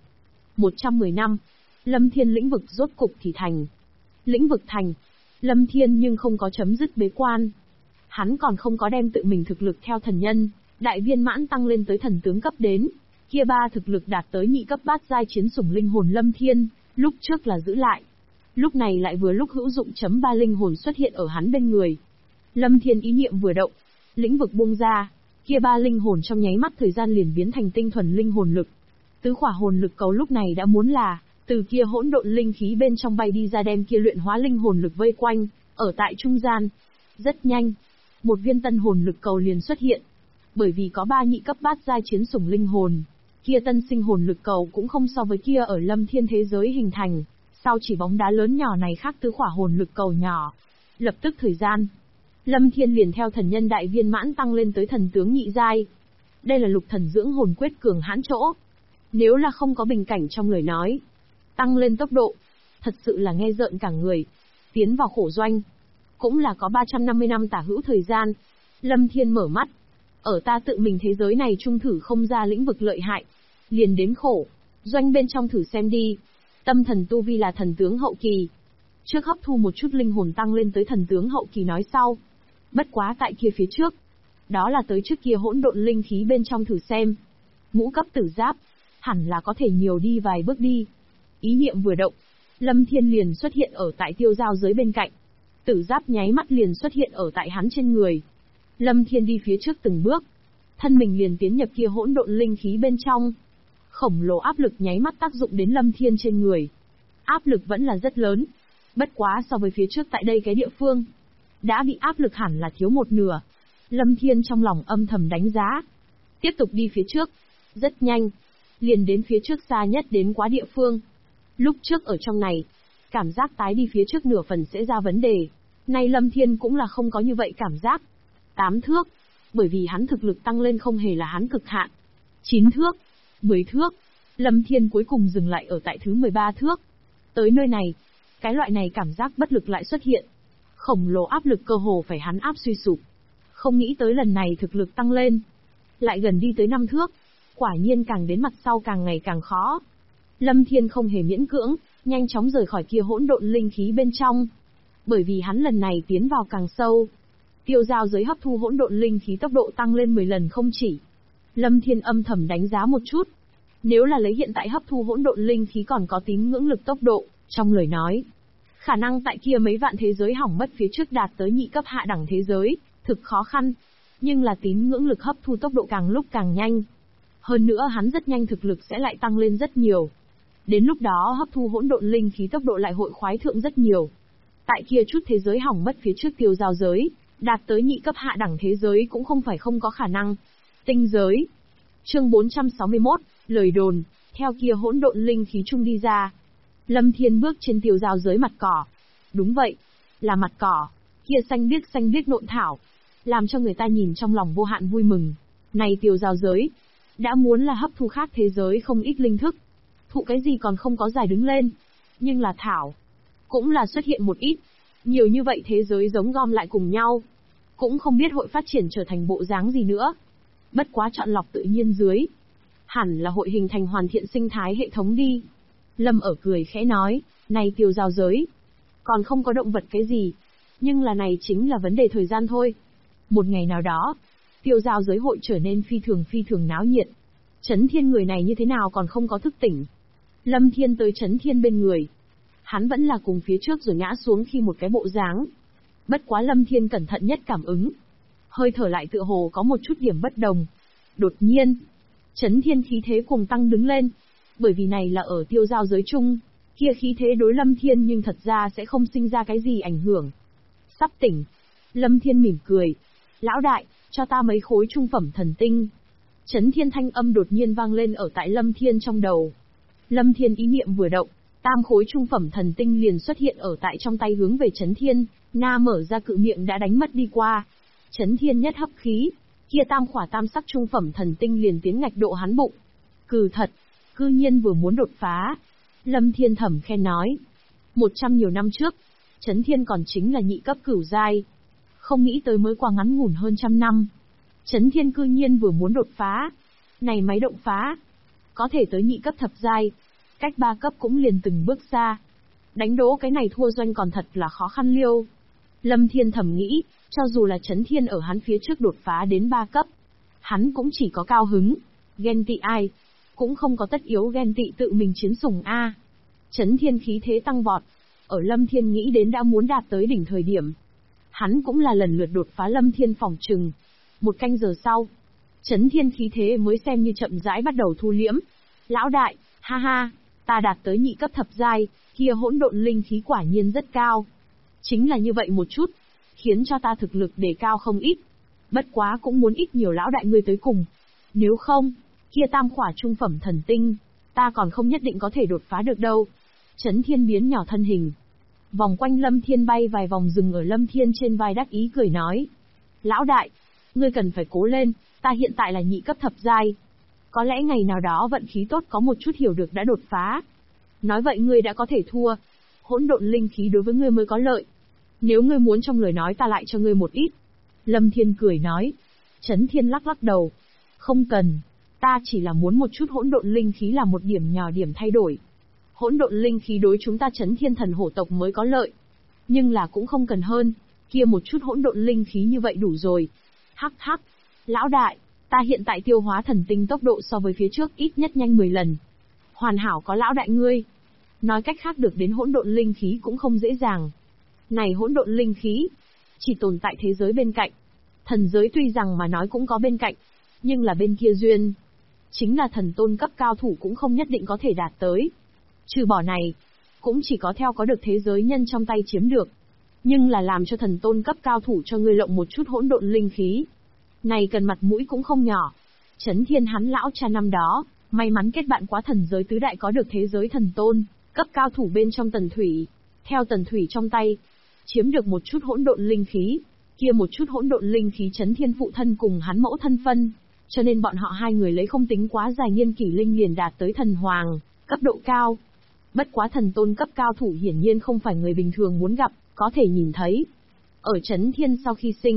110 năm, Lâm Thiên lĩnh vực rốt cục thì thành. Lĩnh vực thành, Lâm Thiên nhưng không có chấm dứt bế quan. Hắn còn không có đem tự mình thực lực theo thần nhân, đại viên mãn tăng lên tới thần tướng cấp đến. Kia ba thực lực đạt tới nhị cấp bát giai chiến sủng linh hồn Lâm Thiên, lúc trước là giữ lại. Lúc này lại vừa lúc hữu dụng chấm 3 linh hồn xuất hiện ở hắn bên người. Lâm Thiên ý niệm vừa động, lĩnh vực buông ra, kia 3 linh hồn trong nháy mắt thời gian liền biến thành tinh thuần linh hồn lực. Tứ khỏa hồn lực cầu lúc này đã muốn là, từ kia hỗn độn linh khí bên trong bay đi ra đem kia luyện hóa linh hồn lực vây quanh, ở tại trung gian. Rất nhanh, một viên tân hồn lực cầu liền xuất hiện. Bởi vì có 3 nhị cấp bát giai chiến sủng linh hồn, kia tân sinh hồn lực cầu cũng không so với kia ở Lâm Thiên thế giới hình thành, sau chỉ bóng đá lớn nhỏ này khác tứ khỏa hồn lực cầu nhỏ. Lập tức thời gian, Lâm Thiên liền theo thần nhân đại viên mãn tăng lên tới thần tướng nhị giai. Đây là lục thần dưỡng hồn quyết cường hãn chỗ. Nếu là không có bình cảnh trong lời nói, tăng lên tốc độ, thật sự là nghe rợn cả người. Tiến vào khổ doanh, cũng là có 350 năm tả hữu thời gian. Lâm Thiên mở mắt, ở ta tự mình thế giới này trung thử không ra lĩnh vực lợi hại, liền đến khổ doanh bên trong thử xem đi. Tâm thần tu vi là thần tướng hậu kỳ, trước hấp thu một chút linh hồn tăng lên tới thần tướng hậu kỳ nói sau. Bất quá tại kia phía trước, đó là tới trước kia hỗn độn linh khí bên trong thử xem. Ngũ cấp tử giáp, hẳn là có thể nhiều đi vài bước đi. Ý niệm vừa động, Lâm Thiên liền xuất hiện ở tại tiêu giao giới bên cạnh. Tử giáp nháy mắt liền xuất hiện ở tại hắn trên người. Lâm Thiên đi phía trước từng bước, thân mình liền tiến nhập kia hỗn độn linh khí bên trong. Khổng lồ áp lực nháy mắt tác dụng đến Lâm Thiên trên người. Áp lực vẫn là rất lớn, bất quá so với phía trước tại đây cái địa phương, đã bị áp lực hẳn là thiếu một nửa. Lâm Thiên trong lòng âm thầm đánh giá. Tiếp tục đi phía trước, rất nhanh, liền đến phía trước xa nhất đến quá địa phương. Lúc trước ở trong này, cảm giác tái đi phía trước nửa phần sẽ ra vấn đề. Nay Lâm Thiên cũng là không có như vậy cảm giác. 8 thước, bởi vì hắn thực lực tăng lên không hề là hắn cực hạn. 9 thước, 10 thước, Lâm Thiên cuối cùng dừng lại ở tại thứ 13 thước. Tới nơi này, cái loại này cảm giác bất lực lại xuất hiện. Khổng lồ áp lực cơ hồ phải hắn áp suy sụp. Không nghĩ tới lần này thực lực tăng lên, lại gần đi tới 5 thước. Quả nhiên càng đến mặt sau càng ngày càng khó. Lâm Thiên không hề miễn cưỡng, nhanh chóng rời khỏi kia hỗn độn linh khí bên trong. Bởi vì hắn lần này tiến vào càng sâu. Tiêu giao giới hấp thu hỗn độn linh khí tốc độ tăng lên 10 lần không chỉ. Lâm Thiên âm thầm đánh giá một chút. Nếu là lấy hiện tại hấp thu hỗn độn linh khí còn có tín ngưỡng lực tốc độ, trong lời nói, khả năng tại kia mấy vạn thế giới hỏng mất phía trước đạt tới nhị cấp hạ đẳng thế giới, thực khó khăn. Nhưng là tín ngưỡng lực hấp thu tốc độ càng lúc càng nhanh. Hơn nữa hắn rất nhanh thực lực sẽ lại tăng lên rất nhiều. Đến lúc đó hấp thu hỗn độn linh khí tốc độ lại hội khoái thượng rất nhiều. Tại kia chút thế giới hỏng mất phía trước tiêu giao giới, đạt tới nhị cấp hạ đẳng thế giới cũng không phải không có khả năng. Tinh giới. Chương 461, lời đồn, theo kia hỗn độn linh khí chung đi ra. Lâm Thiên bước trên tiêu giao giới mặt cỏ. Đúng vậy, là mặt cỏ, kia xanh biếc nộn thảo, làm cho người ta nhìn trong lòng vô hạn vui mừng. Này tiêu giao giới, đã muốn là hấp thu khác thế giới không ít linh thức. Thụ cái gì còn không có dài đứng lên, nhưng là thảo, cũng là xuất hiện một ít. Nhiều như vậy thế giới giống gom lại cùng nhau, cũng không biết hội phát triển trở thành bộ dáng gì nữa. Bất quá chọn lọc tự nhiên dưới, hẳn là hội hình thành hoàn thiện sinh thái hệ thống đi. Lâm ở cười khẽ nói, này tiêu giao giới, còn không có động vật cái gì, nhưng là này chính là vấn đề thời gian thôi. Một ngày nào đó, tiêu giao giới hội trở nên phi thường náo nhiệt. Chấn Thiên người này như thế nào còn không có thức tỉnh. Lâm Thiên tới Chấn Thiên bên người. Hắn vẫn là cùng phía trước rồi ngã xuống khi một cái bộ dáng. Bất quá Lâm Thiên cẩn thận nhất cảm ứng. Hơi thở lại tựa hồ có một chút điểm bất đồng. Đột nhiên, Chấn Thiên khí thế cùng tăng đứng lên. Bởi vì này là ở tiêu giao giới chung, kia khí thế đối Lâm Thiên nhưng thật ra sẽ không sinh ra cái gì ảnh hưởng. Sắp tỉnh. Lâm Thiên mỉm cười. Lão đại, cho ta mấy khối trung phẩm thần tinh. Chấn Thiên thanh âm đột nhiên vang lên ở tại Lâm Thiên trong đầu. Lâm Thiên ý niệm vừa động, tam khối trung phẩm thần tinh liền xuất hiện ở tại trong tay hướng về Chấn Thiên, na mở ra cự miệng đã đánh mất đi qua. Chấn Thiên nhất hấp khí, kia tam khỏa tam sắc trung phẩm thần tinh liền tiến ngạch độ hắn bụng. Cừ thật, cư nhiên vừa muốn đột phá. Lâm Thiên thầm khen nói. 100 nhiều năm trước, Chấn Thiên còn chính là nhị cấp cửu giai. Không nghĩ tới mới qua ngắn ngủn hơn trăm năm. Chấn Thiên cư nhiên vừa muốn đột phá. Này máy động phá, có thể tới nhị cấp thập giai, cách 3 cấp cũng liền từng bước xa. Đánh đố cái này thua doanh còn thật là khó khăn liêu. Lâm Thiên thầm nghĩ, cho dù là Chấn Thiên ở hắn phía trước đột phá đến 3 cấp, hắn cũng chỉ có cao hứng, ghen tị ai, cũng không có tất yếu ghen tị tự mình chiến sủng a. Chấn Thiên khí thế tăng vọt, ở Lâm Thiên nghĩ đến đã muốn đạt tới đỉnh thời điểm. Hắn cũng là lần lượt đột phá Lâm Thiên phòng trừng. 1 canh giờ sau, Chấn Thiên khí thế mới xem như chậm rãi bắt đầu thu liễm. Lão đại, ha ha, ta đạt tới nhị cấp thập giai, kia hỗn độn linh khí quả nhiên rất cao. Chính là như vậy một chút, khiến cho ta thực lực đề cao không ít. Bất quá cũng muốn ít nhiều lão đại ngươi tới cùng. Nếu không, kia tam khỏa trung phẩm thần tinh, ta còn không nhất định có thể đột phá được đâu. Chấn Thiên biến nhỏ thân hình, vòng quanh Lâm Thiên bay vài vòng dừng ở Lâm Thiên trên vai đắc ý cười nói. Lão đại, ngươi cần phải cố lên, ta hiện tại là nhị cấp thập giai. Có lẽ ngày nào đó vận khí tốt có một chút hiểu được đã đột phá. Nói vậy ngươi đã có thể thua. Hỗn độn linh khí đối với ngươi mới có lợi. Nếu ngươi muốn trong lời nói ta lại cho ngươi một ít. Lâm Thiên cười nói. Chấn Thiên lắc lắc đầu. Không cần, ta chỉ là muốn một chút hỗn độn linh khí là một điểm nhỏ điểm thay đổi. Hỗn độn linh khí đối chúng ta Chấn Thiên thần hổ tộc mới có lợi. Nhưng là cũng không cần hơn, kia một chút hỗn độn linh khí như vậy đủ rồi. Hắc hắc, lão đại, ta hiện tại tiêu hóa thần tinh tốc độ so với phía trước ít nhất nhanh 10 lần. Hoàn hảo có lão đại ngươi. Nói cách khác được đến hỗn độn linh khí cũng không dễ dàng. Này hỗn độn linh khí, chỉ tồn tại thế giới bên cạnh. Thần giới tuy rằng mà nói cũng có bên cạnh, nhưng là bên kia duyên. Chính là thần tôn cấp cao thủ cũng không nhất định có thể đạt tới. Trừ bỏ này, cũng chỉ có theo có được thế giới nhân trong tay chiếm được. Nhưng là làm cho thần tôn cấp cao thủ cho ngươi lộng một chút hỗn độn linh khí. Này cần mặt mũi cũng không nhỏ. Chấn Thiên hắn lão cha năm đó, may mắn kết bạn quá thần giới tứ đại có được thế giới thần tôn, cấp cao thủ bên trong Tần Thủy. Theo Tần Thủy trong tay, chiếm được một chút hỗn độn linh khí. Kia một chút hỗn độn linh khí Chấn Thiên phụ thân cùng hắn mẫu thân phân. Cho nên bọn họ hai người lấy không tính quá dài niên kỷ linh liền đạt tới thần hoàng, cấp độ cao. Bất quá thần tôn cấp cao thủ hiển nhiên không phải người bình thường muốn gặp, có thể nhìn thấy. Ở Chấn Thiên sau khi sinh,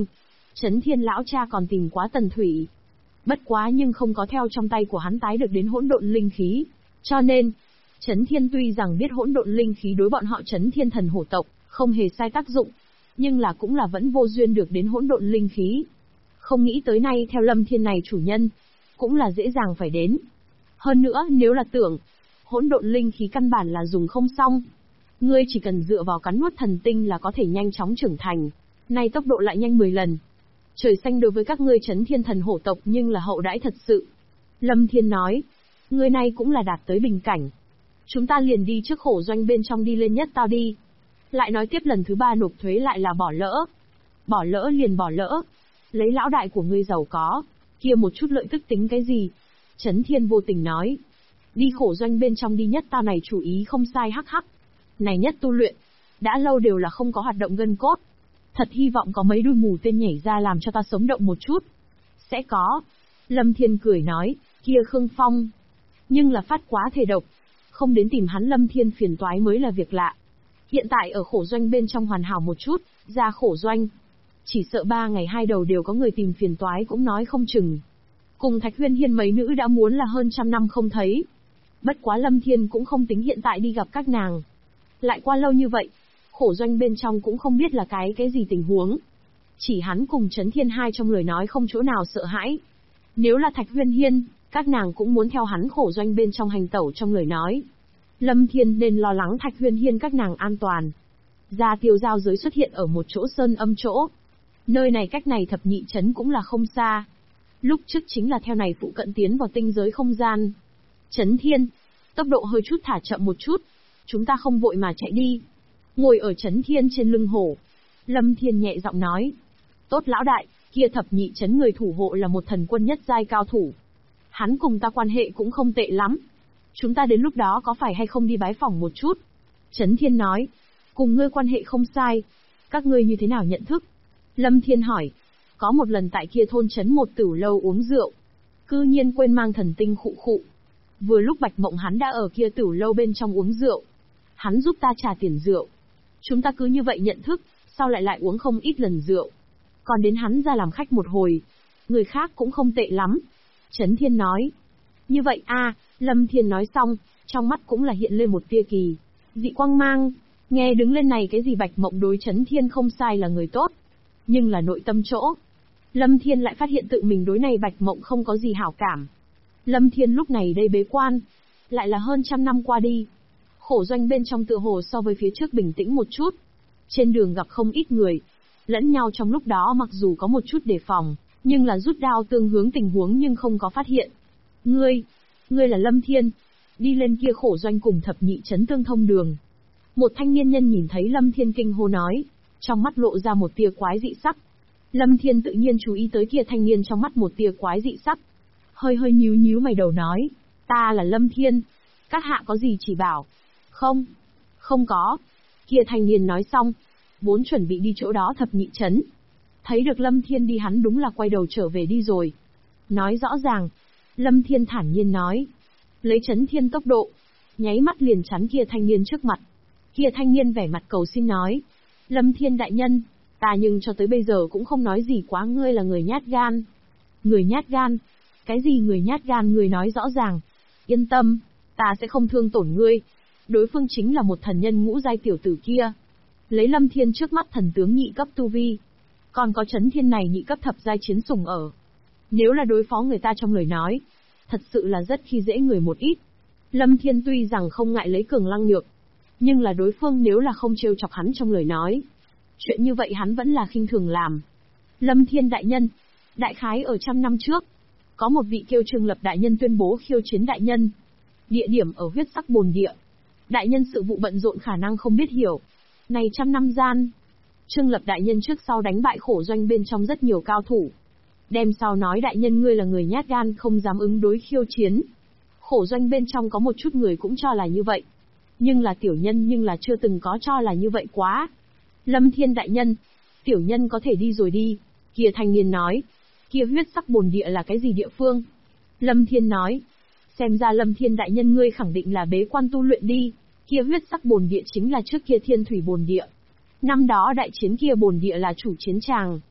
Chấn Thiên lão cha còn tìm quá Tần Thủy. Bất quá nhưng không có theo trong tay của hắn tái được đến hỗn độn linh khí. Cho nên, Chấn Thiên tuy rằng biết hỗn độn linh khí đối bọn họ Chấn Thiên thần hổ tộc không hề sai tác dụng, nhưng là cũng là vẫn vô duyên được đến hỗn độn linh khí. Không nghĩ tới nay theo Lâm Thiên này chủ nhân, cũng là dễ dàng phải đến. Hơn nữa nếu là tưởng, hỗn độn linh khí căn bản là dùng không xong. Ngươi chỉ cần dựa vào cắn nuốt thần tinh là có thể nhanh chóng trưởng thành, nay tốc độ lại nhanh 10 lần. Trời xanh đối với các ngươi Chấn Thiên thần hổ tộc nhưng là hậu đãi thật sự. Lâm Thiên nói, ngươi này cũng là đạt tới bình cảnh. Chúng ta liền đi trước khổ doanh bên trong đi lên nhất tao đi. Lại nói tiếp lần thứ 3 nộp thuế lại là bỏ lỡ. Bỏ lỡ liền bỏ lỡ. Lấy lão đại của ngươi giàu có, kia một chút lợi tức tính cái gì? Chấn Thiên vô tình nói. Đi khổ doanh bên trong đi nhất tao này chủ ý không sai hắc hắc. Này nhất tu luyện, đã lâu đều là không có hoạt động gân cốt. Thật hy vọng có mấy đuôi mù tên nhảy ra làm cho ta sống động một chút. Sẽ có. Lâm Thiên cười nói, kia Khương Phong. Nhưng là phát quá thể độc. Không đến tìm hắn Lâm Thiên phiền toái mới là việc lạ. Hiện tại ở khổ doanh bên trong hoàn hảo một chút, ra khổ doanh. Chỉ sợ 3 ngày 2 đầu đều có người tìm phiền toái cũng nói không chừng. Cùng Thạch Huyên Hiên mấy nữ đã muốn là hơn 100 năm không thấy. Bất quá Lâm Thiên cũng không tính hiện tại đi gặp các nàng. Lại qua lâu như vậy, khổ doanh bên trong cũng không biết là cái gì tình huống. Chỉ hắn cùng Chấn Thiên hai trong lời nói không chỗ nào sợ hãi. Nếu là Thạch Huyên Hiên, các nàng cũng muốn theo hắn khổ doanh bên trong hành tẩu trong lời nói. Lâm Thiên nên lo lắng Thạch Huyên Hiên các nàng an toàn. Gia tiêu giao giới xuất hiện ở một chỗ sơn âm chỗ. Nơi này cách này thập nhị trấn cũng là không xa. Lúc trước chính là theo này phụ cận tiến vào tinh giới không gian. Chấn Thiên, tốc độ hơi chút thả chậm một chút. Chúng ta không vội mà chạy đi. Ngồi ở Chấn Thiên trên lưng hổ. Lâm Thiên nhẹ giọng nói. Tốt lão đại, kia thập nhị trấn người thủ hộ là một thần quân nhất giai cao thủ. Hắn cùng ta quan hệ cũng không tệ lắm. Chúng ta đến lúc đó có phải hay không đi bái phỏng một chút? Chấn Thiên nói. Cùng ngươi quan hệ không sai. Các ngươi như thế nào nhận thức? Lâm Thiên hỏi. Có một lần tại kia thôn trấn một tửu lâu uống rượu. Cư nhiên quên mang thần tinh khụ khụ. Vừa lúc Bạch Mộng hắn đã ở kia tửu lâu bên trong uống rượu. Hắn giúp ta trả tiền rượu. Chúng ta cứ như vậy nhận thức, sau lại uống không ít lần rượu. Còn đến hắn ra làm khách một hồi. Người khác cũng không tệ lắm. Chấn Thiên nói. Như vậy a, Lâm Thiên nói xong, trong mắt cũng là hiện lên một tia kỳ dị quang mang. Nghe đứng lên này cái gì Bạch Mộng đối Chấn Thiên không sai là người tốt. Nhưng là nội tâm chỗ. Lâm Thiên lại phát hiện tự mình đối này Bạch Mộng không có gì hảo cảm. Lâm Thiên lúc này đây bế quan. Lại là hơn 100 năm qua đi. Khổ doanh bên trong tựa hồ so với phía trước bình tĩnh một chút. Trên đường gặp không ít người. Lẫn nhau trong lúc đó mặc dù có một chút đề phòng, nhưng là rút đao tương hướng tình huống nhưng không có phát hiện. Ngươi là Lâm Thiên. Đi lên kia khổ doanh cùng thập nhị trấn tương thông đường. Một thanh niên nhân nhìn thấy Lâm Thiên kinh hô nói. Trong mắt lộ ra một tia quái dị sắc. Lâm Thiên tự nhiên chú ý tới kia thanh niên trong mắt một tia quái dị sắc. Hơi nhíu mày đầu nói. Ta là Lâm Thiên. Các hạ có gì chỉ bảo? Không có. Kia thanh niên nói xong. Vốn chuẩn bị đi chỗ đó thập nhị trấn. Thấy được Lâm Thiên đi hắn đúng là quay đầu trở về đi rồi. Nói rõ ràng. Lâm Thiên thản nhiên nói. Lấy Chấn Thiên tốc độ. Nháy mắt liền chắn kia thanh niên trước mặt. Kia thanh niên vẻ mặt cầu xin nói. Lâm Thiên đại nhân. Ta nhưng cho tới bây giờ cũng không nói gì quá ngươi là người nhát gan. Người nhát gan? Cái gì người nhát gan người nói rõ ràng. Yên tâm. Ta sẽ không thương tổn ngươi. Đối phương chính là một thần nhân ngũ giai tiểu tử kia. Lấy Lâm Thiên trước mắt thần tướng nhị cấp tu vi. Còn có Chấn Thiên này nhị cấp thập giai chiến sủng ở. Nếu là đối phó người ta trong lời nói. Thật sự là rất khi dễ người một ít. Lâm Thiên tuy rằng không ngại lấy cường lăng nhược. Nhưng là đối phương nếu là không trêu chọc hắn trong lời nói. Chuyện như vậy hắn vẫn là khinh thường làm. Lâm Thiên đại nhân. Đại khái ở 100 năm trước. Có một vị kêu Trương Lập đại nhân tuyên bố khiêu chiến đại nhân. Địa điểm ở huyết sắc bồn địa. Đại nhân sự vụ bận rộn khả năng không biết hiểu. Này 100 năm gian. Trương Lập đại nhân trước sau đánh bại khổ doanh bên trong rất nhiều cao thủ. Đem sau nói đại nhân ngươi là người nhát gan không dám ứng đối khiêu chiến. Khổ doanh bên trong có một chút người cũng cho là như vậy. Nhưng là tiểu nhân nhưng là chưa từng có cho là như vậy quá. Lâm Thiên đại nhân. Tiểu nhân có thể đi rồi đi. Kia thanh niên nói. Kia huyết sắc bồn địa là cái gì địa phương? Lâm Thiên nói. Xem ra Lâm Thiên đại nhân ngươi khẳng định là bế quan tu luyện đi. Kia huyết sắc bồn địa chính là trước kia thiên thủy bồn địa. Năm đó đại chiến kia bồn địa là chủ chiến tràng.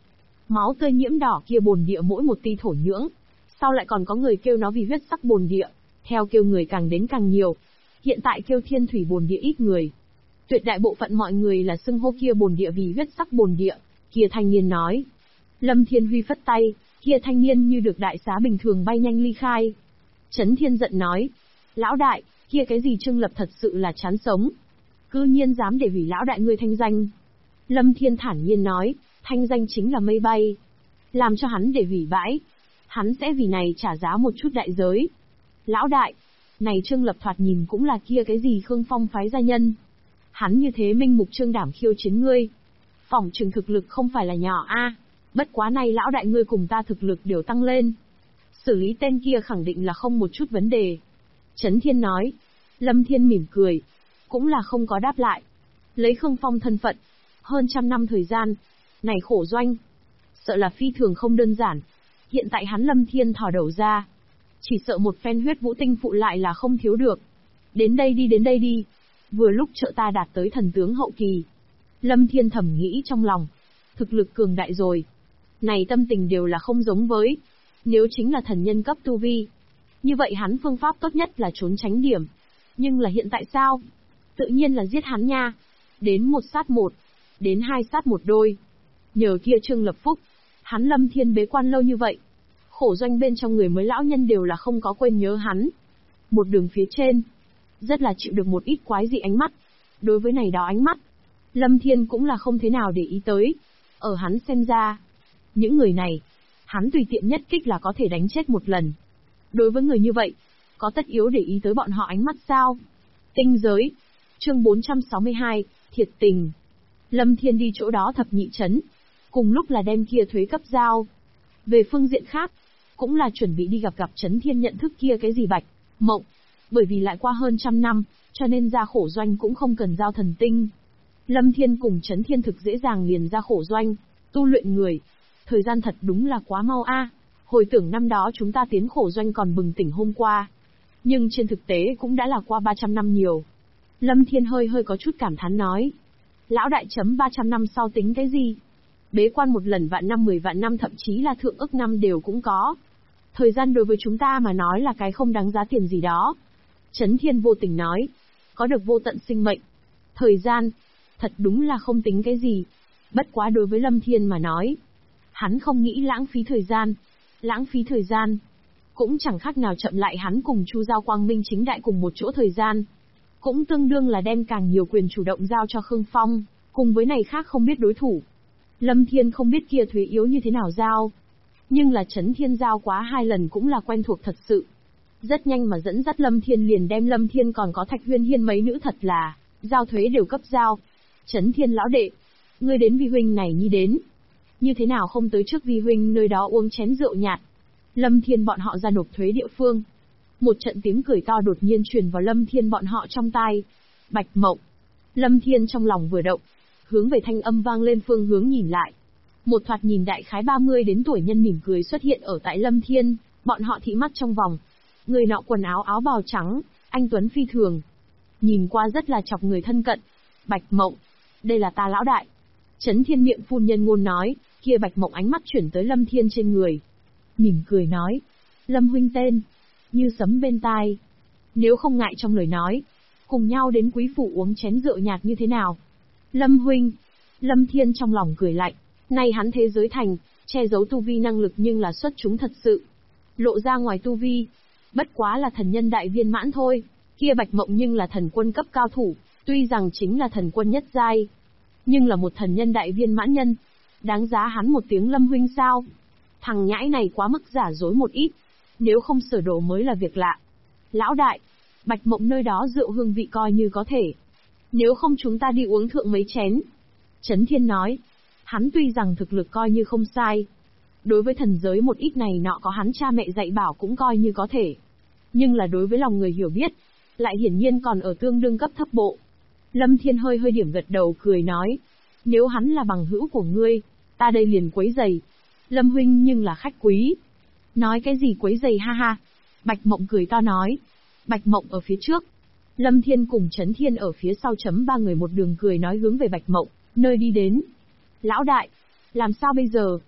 Máu tươi nhiễm đỏ kia bồn địa mỗi một ti thổ nhưỡng. Sau lại còn có người kêu nó vì huyết sắc bồn địa, theo kêu người càng đến càng nhiều. Hiện tại kêu thiên thủy bồn địa ít người. Tuyệt đại bộ phận mọi người là xưng hô kia bồn địa vì huyết sắc bồn địa, kia thanh niên nói. Lâm Thiên Huy phất tay, kia thanh niên như được đại xá bình thường bay nhanh ly khai. Trấn Thiên giận nói, lão đại, kia cái gì Trương Lập thật sự là chán sống. Cư nhiên dám để hủy lão đại ngươi thanh danh. Lâm Thiên thản nhiên nói, thanh danh chính là mây bay. Làm cho hắn để hủy bãi. Hắn sẽ vì này trả giá một chút đại giới. Lão đại, này Trương Lập thoạt nhìn cũng là kia cái gì Khương Phong phái gia nhân. Hắn như thế minh mục trương đảm khiêu chiến ngươi. Phỏng chừng thực lực không phải là nhỏ a. Bất quá này lão đại ngươi cùng ta thực lực đều tăng lên. Xử lý tên kia khẳng định là không một chút vấn đề. Trấn Thiên nói. Lâm Thiên mỉm cười. Cũng là không có đáp lại. Lấy Khương Phong thân phận. Hơn 100 năm thời gian. Này khổ doanh. Sợ là phi thường không đơn giản. Hiện tại hắn Lâm Thiên thò đầu ra. Chỉ sợ một phen huyết vũ tinh phụ lại là không thiếu được. Đến đây đi. Vừa lúc trợ ta đạt tới thần tướng hậu kỳ. Lâm Thiên thầm nghĩ trong lòng. Thực lực cường đại rồi. Này tâm tình đều là không giống với. Nếu chính là thần nhân cấp tu vi. Như vậy hắn phương pháp tốt nhất là trốn tránh điểm. Nhưng là hiện tại sao? Tự nhiên là giết hắn nha. Đến 1 sát 1. Đến 2 sát 1 đôi. Nhờ kia Trương Lập phúc. Hắn Lâm Thiên bế quan lâu như vậy. Khổ doanh bên trong người mới lão nhân đều là không có quên nhớ hắn. Một đường phía trên. Rất là chịu được một ít quái dị ánh mắt. Đối với này đó ánh mắt. Lâm Thiên cũng là không thế nào để ý tới. Ở hắn xem ra. Những người này. Hắn tùy tiện nhất kích là có thể đánh chết một lần. Đối với người như vậy. Có tất yếu để ý tới bọn họ ánh mắt sao? Tinh giới. Chương 462. Thiệt tình. Lâm Thiên đi chỗ đó thập nhị trấn. Cùng lúc là đem kia thuế cấp giao. Về phương diện khác. Cũng là chuẩn bị đi gặp Trấn Thiên nhận thức kia cái gì Bạch Mộng. Bởi vì lại qua hơn 100 năm. Cho nên ra khổ doanh cũng không cần giao thần tinh. Lâm Thiên cùng Trấn Thiên thực dễ dàng liền ra khổ doanh. Tu luyện người. Thời gian thật đúng là quá mau a. Hồi tưởng năm đó chúng ta tiến khổ doanh còn bừng tỉnh hôm qua. Nhưng trên thực tế cũng đã là qua 300 năm nhiều. Lâm Thiên hơi có chút cảm thán nói. Lão đại chấm 300 năm sau tính cái gì? Bế quan một lần vạn năm 10 vạn năm thậm chí là thượng ức năm đều cũng có. Thời gian đối với chúng ta mà nói là cái không đáng giá tiền gì đó. Trấn Thiên vô tình nói. Có được vô tận sinh mệnh. Thời gian. Thật đúng là không tính cái gì. Bất quá đối với Lâm Thiên mà nói. Hắn không nghĩ lãng phí thời gian. Lãng phí thời gian. Cũng chẳng khác nào chậm lại hắn cùng Chu Giao Quang Minh chính đại cùng một chỗ thời gian. Cũng tương đương là đem càng nhiều quyền chủ động giao cho Khương Phong. Cùng với này khác không biết đối thủ. Lâm Thiên không biết kia thuế yếu như thế nào giao. Nhưng là Trấn Thiên giao quá 2 lần cũng là quen thuộc thật sự. Rất nhanh mà dẫn dắt Lâm Thiên liền đem Lâm Thiên còn có Thạch Huyên Hiên mấy nữ thật là giao thuế đều cấp giao. Trấn Thiên lão đệ, ngươi đến vi huynh này nhi đến. Như thế nào không tới trước vi huynh nơi đó uống chén rượu nhạt. Lâm Thiên bọn họ ra nộp thuế địa phương. Một trận tiếng cười to đột nhiên truyền vào Lâm Thiên bọn họ trong tai. Bạch Mộng. Lâm Thiên trong lòng vừa động. Hướng về thanh âm vang lên phương hướng nhìn lại. Một thoạt nhìn đại khái 30 đến tuổi nhân mỉm cười xuất hiện ở tại Lâm Thiên, bọn họ thị mắt trong vòng. Người nọ quần áo áo bào trắng, anh tuấn phi thường. Nhìn qua rất là chọc người thân cận. Bạch Mộng. Đây là ta lão đại. Trấn Thiên miệng phun nhân ngôn nói, kia Bạch Mộng ánh mắt chuyển tới Lâm Thiên trên người. Mỉm cười nói. Lâm huynh tên. Như sấm bên tai. Nếu không ngại trong lời nói. Cùng nhau đến quý phủ uống chén rượu nhạt như thế nào? Lâm huynh. Lâm Thiên trong lòng cười lạnh. Nay hắn thế giới thành, che giấu tu vi năng lực nhưng là xuất chúng thật sự. Lộ ra ngoài tu vi. Bất quá là thần nhân đại viên mãn thôi. Kia Bạch Mộng nhưng là thần quân cấp cao thủ. Tuy rằng chính là thần quân nhất giai. Nhưng là một thần nhân đại viên mãn nhân. Đáng giá hắn một tiếng Lâm huynh sao? Thằng nhãi này quá mức giả dối một ít. Nếu không sửa đồ mới là việc lạ. Lão đại, Bạch Mộng nơi đó rượu hương vị coi như có thể. Nếu không chúng ta đi uống thượng mấy chén. Trấn Thiên nói. Hắn tuy rằng thực lực coi như không sai. Đối với thần giới một ít này nọ có hắn cha mẹ dạy bảo cũng coi như có thể. Nhưng là đối với lòng người hiểu biết, lại hiển nhiên còn ở tương đương cấp thấp bộ. Lâm Thiên hơi điểm gật đầu cười nói. Nếu hắn là bằng hữu của ngươi, ta đây liền quấy giày. Lâm huynh nhưng là khách quý. Nói cái gì quấy giày ha ha. Bạch Mộng cười to nói. Bạch Mộng ở phía trước. Lâm Thiên cùng Trấn Thiên ở phía sau chấm 3 người một đường cười nói hướng về Bạch Mộng, nơi đi đến. Lão đại, làm sao bây giờ?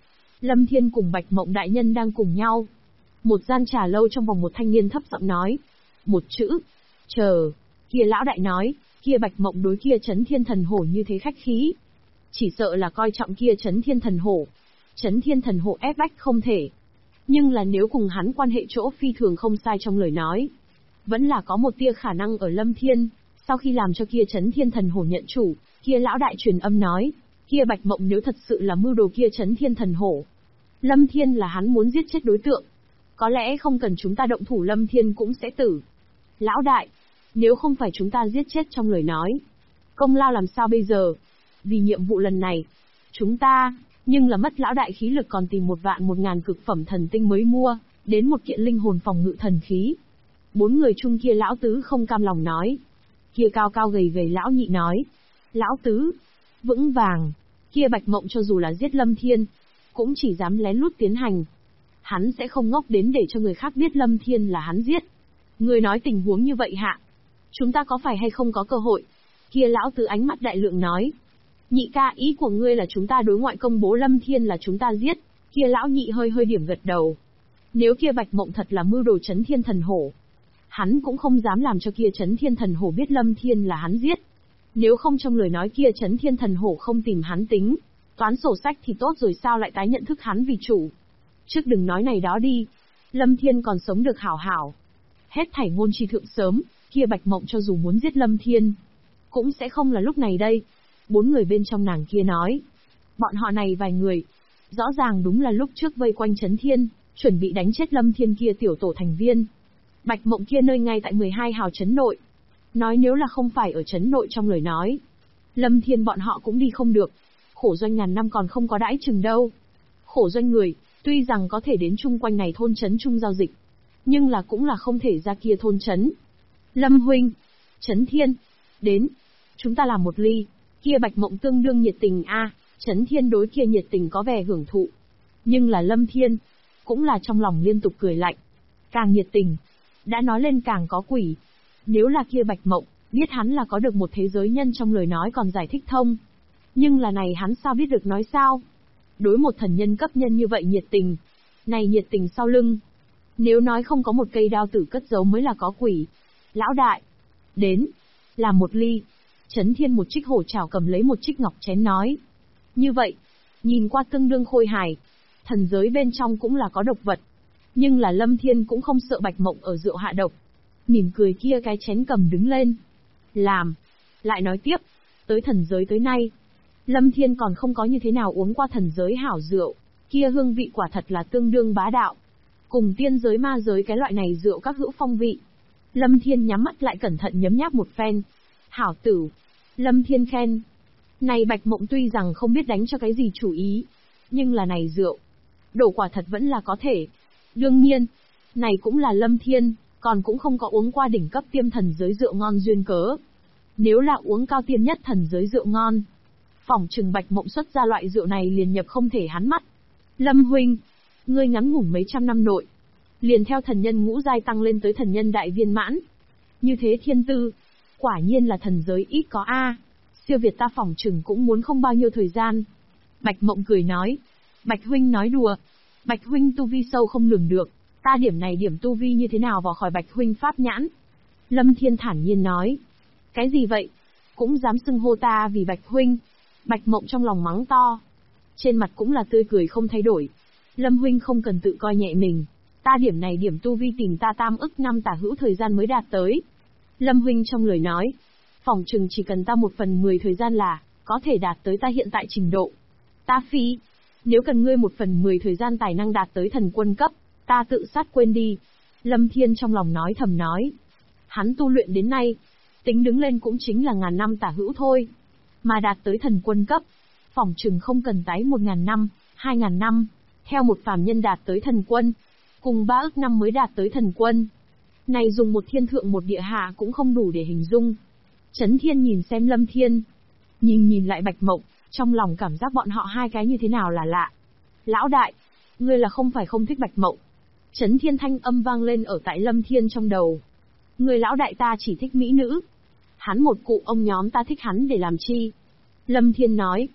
Lâm Thiên cùng Bạch Mộng đại nhân đang cùng nhau. Một gian trà lâu trong vòng một thanh niên thấp giọng nói. Một chữ. Chờ. Kia lão đại nói, kia Bạch Mộng đối kia Chấn Thiên Thần Hổ như thế khách khí. Chỉ sợ là coi trọng kia Chấn Thiên Thần Hổ. Chấn Thiên Thần Hổ ép bách không thể. Nhưng là nếu cùng hắn quan hệ chỗ phi thường không sai trong lời nói. Vẫn là có một tia khả năng ở Lâm Thiên. Sau khi làm cho kia Chấn Thiên Thần Hổ nhận chủ, kia lão đại truyền âm nói, kia Bạch Mộng nếu thật sự là mưu đồ kia Chấn Thiên Thần Hổ, Lâm Thiên là hắn muốn giết chết đối tượng. Có lẽ không cần chúng ta động thủ Lâm Thiên cũng sẽ tử. Lão đại, nếu không phải chúng ta giết chết trong lời nói, công lao làm sao bây giờ? Vì nhiệm vụ lần này, chúng ta, nhưng là mất lão đại khí lực còn tìm 1.000 cực phẩm thần tinh mới mua, đến một kiện linh hồn phòng ngự thần khí. 4 người chung kia lão tứ không cam lòng nói. Kia cao cao gầy gầy lão nhị nói. Lão tứ, vững vàng, kia Bạch Mộng cho dù là giết Lâm Thiên, cũng chỉ dám lén lút tiến hành. Hắn sẽ không ngốc đến để cho người khác biết Lâm Thiên là hắn giết. Người nói tình huống như vậy hạ, chúng ta có phải hay không có cơ hội? Kia lão tứ ánh mắt đại lượng nói. Nhị ca, ý của ngươi là chúng ta đối ngoại công bố Lâm Thiên là chúng ta giết. Kia lão nhị hơi điểm gật đầu. Nếu kia Bạch Mộng thật là mưu đồ Chấn Thiên Thần Hổ, hắn cũng không dám làm cho kia Chấn Thiên Thần Hổ biết Lâm Thiên là hắn giết. Nếu không trong lời nói kia Chấn Thiên Thần Hổ không tìm hắn tính toán sổ sách thì tốt rồi sao lại tái nhận thức hắn vì chủ. Trước đừng nói này đó đi, Lâm Thiên còn sống được hảo hảo. Hết thảy ngôn tri thượng sớm, kia Bạch Mộng cho dù muốn giết Lâm Thiên, cũng sẽ không là lúc này đây. 4 người bên trong nàng kia nói. Bọn họ này vài người, rõ ràng đúng là lúc trước vây quanh Chấn Thiên, chuẩn bị đánh chết Lâm Thiên kia tiểu tổ thành viên. Bạch Mộng kia nơi ngay tại 12 hào trấn nội. Nói nếu là không phải ở trấn nội trong lời nói, Lâm Thiên bọn họ cũng đi không được. Khổ doanh ngàn năm còn không có đãi chừng đâu. Khổ doanh người, tuy rằng có thể đến chung quanh này thôn trấn chung giao dịch, nhưng là cũng là không thể ra kia thôn trấn. Lâm huynh, Chấn Thiên, đến, chúng ta làm một ly. Kia Bạch Mộng tương đương nhiệt tình Chấn Thiên đối kia nhiệt tình có vẻ hưởng thụ. Nhưng là Lâm Thiên, cũng là trong lòng liên tục cười lạnh. Càng nhiệt tình, đã nói lên càng có quỷ. Nếu là kia Bạch Mộng, biết hắn là có được một thế giới nhân trong lời nói còn giải thích thông. Nhưng là này hắn sao biết được nói sao? Đối một thần nhân cấp nhân như vậy nhiệt tình. Này nhiệt tình sau lưng. Nếu nói không có một cây đao tử cất giấu mới là có quỷ. Lão đại, đến, làm một ly. Chấn Thiên một trích hổ chảo cầm lấy một trích ngọc chén nói. Như vậy, nhìn qua tương đương khôi hài. Thần giới bên trong cũng là có độc vật. Nhưng là Lâm Thiên cũng không sợ Bạch Mộng ở rượu hạ độc. Mỉm cười kia cái chén cầm đứng lên. Làm. Lại nói tiếp, tới thần giới tới nay, Lâm Thiên còn không có như thế nào uống qua thần giới hảo rượu. Kia hương vị quả thật là tương đương bá đạo. Cùng tiên giới ma giới cái loại này rượu các hữu phong vị. Lâm Thiên nhắm mắt lại cẩn thận nhấm nháp một phen. Hảo tử. Lâm Thiên khen. Này Bạch Mộng tuy rằng không biết đánh cho cái gì chủ ý, nhưng là này rượu, đổ quả thật vẫn là có thể. Đương nhiên, này cũng là Lâm Thiên, còn cũng không có uống qua đỉnh cấp tiêm thần giới rượu ngon duyên cớ. Nếu là uống cao tiêm nhất thần giới rượu ngon, phỏng chừng Bạch Mộng xuất ra loại rượu này liền nhập không thể hắn mắt. Lâm huynh, ngươi ngắn ngủn mấy trăm năm nội, liền theo thần nhân ngũ giai tăng lên tới thần nhân đại viên mãn. Như thế thiên tư, quả nhiên là thần giới ít có siêu việt ta phỏng chừng cũng muốn không bao nhiêu thời gian. Bạch Mộng cười nói. Bạch huynh nói đùa. Bạch huynh tu vi sâu không lường được, ta điểm này điểm tu vi như thế nào vào khỏi Bạch huynh pháp nhãn. Lâm Thiên thản nhiên nói. Cái gì vậy? Cũng dám xưng hô ta vì Bạch huynh. Bạch Mộng trong lòng mắng to. Trên mặt cũng là tươi cười không thay đổi. Lâm huynh không cần tự coi nhẹ mình. Ta điểm này điểm tu vi tìm ta 3 ức năm tả hữu thời gian mới đạt tới. Lâm huynh trong lời nói, phỏng chừng chỉ cần ta 1/10 thời gian là có thể đạt tới ta hiện tại trình độ. Ta phi, nếu cần ngươi 1/10 thời gian tài năng đạt tới thần quân cấp, ta tự sát quên đi. Lâm Thiên trong lòng nói thầm nói. Hắn tu luyện đến nay, tính đứng lên cũng chính là 1000 năm tả hữu thôi. Mà đạt tới thần quân cấp, phỏng chừng không cần tái 1000 năm, 2000 năm. Theo một phàm nhân đạt tới thần quân, cùng 3 ức năm mới đạt tới thần quân. Này dùng một thiên thượng một địa hạ cũng không đủ để hình dung. Chấn Thiên nhìn xem Lâm Thiên, nhìn lại Bạch Mộng, trong lòng cảm giác bọn họ hai cái như thế nào là lạ. Lão đại, ngươi là không phải không thích Bạch Mộng. Chấn Thiên thanh âm vang lên ở tại Lâm Thiên trong đầu. Người lão đại ta chỉ thích mỹ nữ. Hắn một cụ ông nhóm ta thích hắn để làm chi? Lâm Thiên nói.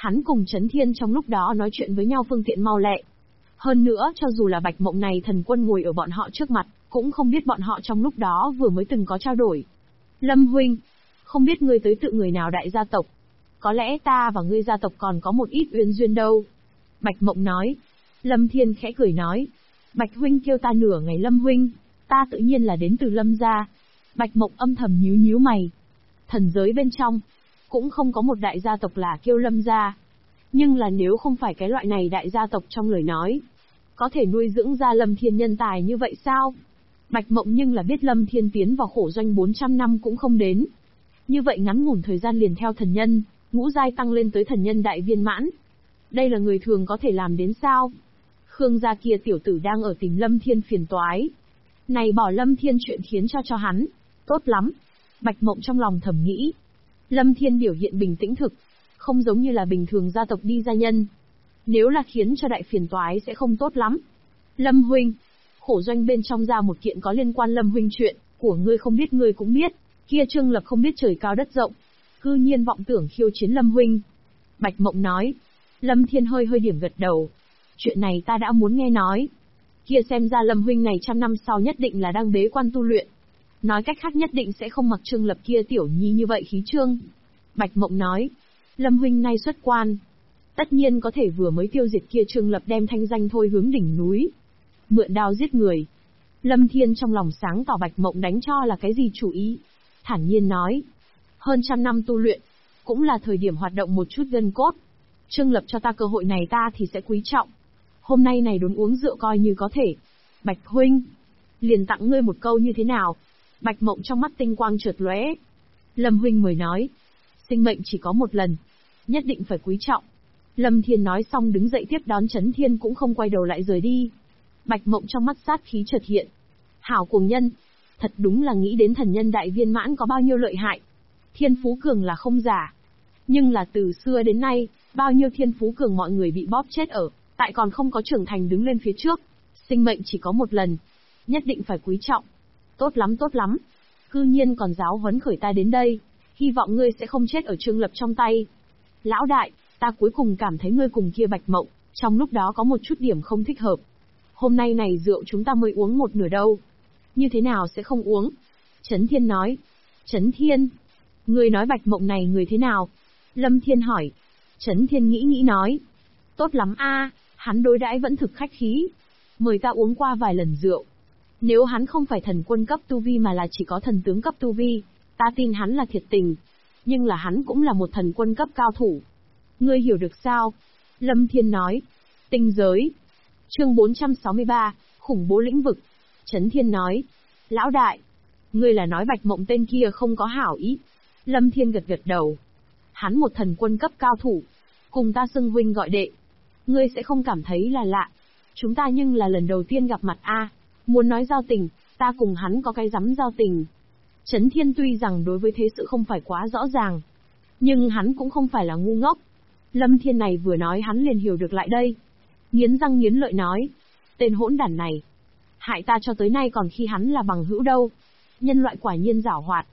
Hắn cùng Chấn Thiên trong lúc đó nói chuyện với nhau phương tiện mau lẹ. Hơn nữa cho dù là Bạch Mộng này thần quân ngồi ở bọn họ trước mặt, cũng không biết bọn họ trong lúc đó vừa mới từng có trao đổi. Lâm huynh, không biết ngươi tới tự người nào đại gia tộc. Có lẽ ta và ngươi gia tộc còn có một ít uyên duyên đâu. Bạch Mộng nói. Lâm Thiên khẽ cười nói. Bạch huynh kêu ta nửa ngày Lâm huynh, ta tự nhiên là đến từ Lâm gia. Bạch Mộng âm thầm nhíu nhíu mày. Thần giới bên trong, cũng không có một đại gia tộc là kêu Lâm gia. Nhưng là nếu không phải cái loại này đại gia tộc trong lời nói, có thể nuôi dưỡng ra Lâm Thiên nhân tài như vậy sao? Bạch Mộng nhưng là biết Lâm Thiên tiến vào khổ doanh 400 năm cũng không đến. Như vậy ngắn ngủn thời gian liền theo thần nhân, ngũ giai tăng lên tới thần nhân đại viên mãn. Đây là người thường có thể làm đến sao? Khương gia kia tiểu tử đang ở tìm Lâm Thiên phiền toái. Này bỏ Lâm Thiên chuyện khiến cho hắn. Tốt lắm. Bạch Mộng trong lòng thầm nghĩ. Lâm Thiên biểu hiện bình tĩnh thực, không giống như là bình thường gia tộc đi gia nhân. Nếu là khiến cho đại phiền toái sẽ không tốt lắm. Lâm huynh, khổ doanh bên trong ra một kiện có liên quan Lâm huynh chuyện, của ngươi không biết ngươi cũng biết, kia Trương Lập không biết trời cao đất rộng, cư nhiên vọng tưởng khiêu chiến Lâm huynh. Bạch Mộng nói. Lâm Thiên hơi điểm gật đầu. Chuyện này ta đã muốn nghe nói. Kia xem ra Lâm huynh này trăm năm sau nhất định là đang bế quan tu luyện. Nói cách khác nhất định sẽ không mặc Trương Lập kia tiểu nhi như vậy khí trương. Bạch Mộng nói. Lâm huynh nay xuất quan, tất nhiên có thể vừa mới tiêu diệt kia Trương Lập đem thanh danh thôi hướng đỉnh núi. Mượn đao giết người. Lâm Thiên trong lòng sáng tỏ Bạch Mộng đánh cho là cái gì chủ ý. Thản nhiên nói. Hơn trăm năm tu luyện, cũng là thời điểm hoạt động một chút gân cốt. Trương Lập cho ta cơ hội này ta thì sẽ quý trọng. Hôm nay này đốn uống rượu coi như có thể. Bạch huynh, liền tặng ngươi một câu như thế nào? Bạch Mộng trong mắt tinh quang chợt lóe. Lâm huynh mời nói. Sinh mệnh chỉ có một lần, nhất định phải quý trọng. Lâm Thiên nói xong đứng dậy tiếp đón Chấn Thiên cũng không quay đầu lại rời đi. Bạch Mộng trong mắt sát khí chợt hiện. Hảo cuồng nhân, thật đúng là nghĩ đến thần nhân đại viên mãn có bao nhiêu lợi hại. Thiên phú cường là không giả. Nhưng là từ xưa đến nay, bao nhiêu thiên phú cường mọi người bị bóp chết ở, tại còn không có trưởng thành đứng lên phía trước. Sinh mệnh chỉ có một lần, nhất định phải quý trọng. Tốt lắm tốt lắm. Cư nhiên còn giáo huấn khởi ta đến đây. Hy vọng ngươi sẽ không chết ở Trương Lập trong tay. Lão đại, ta cuối cùng cảm thấy ngươi cùng kia Bạch Mộng, trong lúc đó có một chút điểm không thích hợp. Hôm nay này rượu chúng ta mới uống một nửa đâu. Như thế nào sẽ không uống? Chấn Thiên nói. Chấn Thiên? Ngươi nói Bạch Mộng này người thế nào? Lâm Thiên hỏi. Chấn Thiên nghĩ nói. Tốt lắm a, hắn đối đãi vẫn thực khách khí. Mời ta uống qua vài lần rượu. Nếu hắn không phải thần quân cấp tu vi mà là chỉ có thần tướng cấp tu vi, ta tin hắn là thiệt tình. Nhưng là hắn cũng là một thần quân cấp cao thủ. Ngươi hiểu được sao? Lâm Thiên nói. Tinh giới. Chương 463, khủng bố lĩnh vực. Chấn Thiên nói. Lão đại, ngươi là nói Bạch Mộng tên kia không có hảo ý. Lâm Thiên gật đầu. Hắn một thần quân cấp cao thủ, cùng ta xưng huynh gọi đệ. Ngươi sẽ không cảm thấy là lạ. Chúng ta nhưng là lần đầu tiên gặp mặt a. Muốn nói giao tình, ta cùng hắn có cái rắm giao tình. Chấn Thiên tuy rằng đối với thế sự không phải quá rõ ràng, nhưng hắn cũng không phải là ngu ngốc. Lâm Thiên này vừa nói hắn liền hiểu được lại đây. Nghiến răng nghiến lợi nói. Tên hỗn đản này, hại ta cho tới nay còn khi hắn là bằng hữu đâu. Nhân loại quả nhiên giảo hoạt.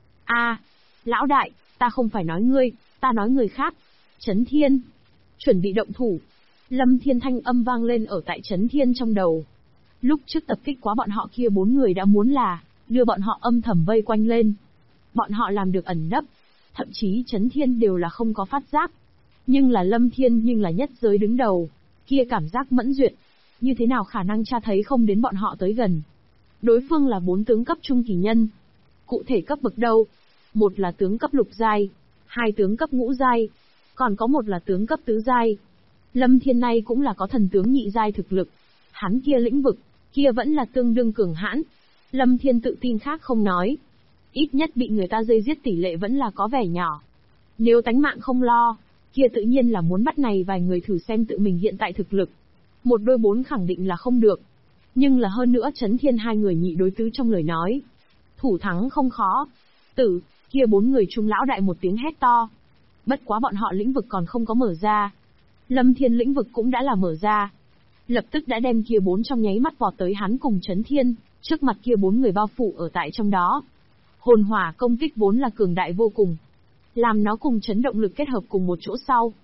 Lão đại, ta không phải nói ngươi, ta nói người khác. Chấn Thiên, chuẩn bị động thủ. Lâm Thiên thanh âm vang lên ở tại Chấn Thiên trong đầu. Lúc trước tập kích quá bọn họ kia 4 người đã muốn là đưa bọn họ âm thầm vây quanh lên. Bọn họ làm được ẩn nấp, thậm chí Chấn Thiên đều là không có phát giác. Nhưng là Lâm Thiên nhưng là nhất giới đứng đầu, kia cảm giác mẫn duyệt, như thế nào khả năng tra thấy không đến bọn họ tới gần. Đối phương là 4 tướng cấp trung kỳ nhân. Cụ thể cấp bậc đâu? Một là tướng cấp lục giai, 2 tướng cấp ngũ giai, còn có một là tướng cấp tứ giai. Lâm Thiên này cũng là có thần tướng nhị giai thực lực. Hắn kia lĩnh vực, kia vẫn là tương đương cường hãn. Lâm Thiên tự tin khác không nói. Ít nhất bị người ta dây giết tỷ lệ vẫn là có vẻ nhỏ. Nếu tánh mạng không lo, kia tự nhiên là muốn bắt này vài người thử xem tự mình hiện tại thực lực. Một đôi 4 khẳng định là không được. Nhưng là hơn nữa Chấn Thiên hai người nhị đối tứ trong lời nói. Thủ thắng không khó. Kia 4 người trung lão đại một tiếng hét to. Bất quá bọn họ lĩnh vực còn không có mở ra. Lâm Thiên lĩnh vực cũng đã là mở ra. Lập tức đã đem kia 4 trong nháy mắt vọt tới hắn cùng Chấn Thiên, trước mặt kia 4 người bao phủ ở tại trong đó. Hồn hỏa công kích vốn là cường đại vô cùng. Làm nó cùng chấn động lực kết hợp cùng một chỗ sau.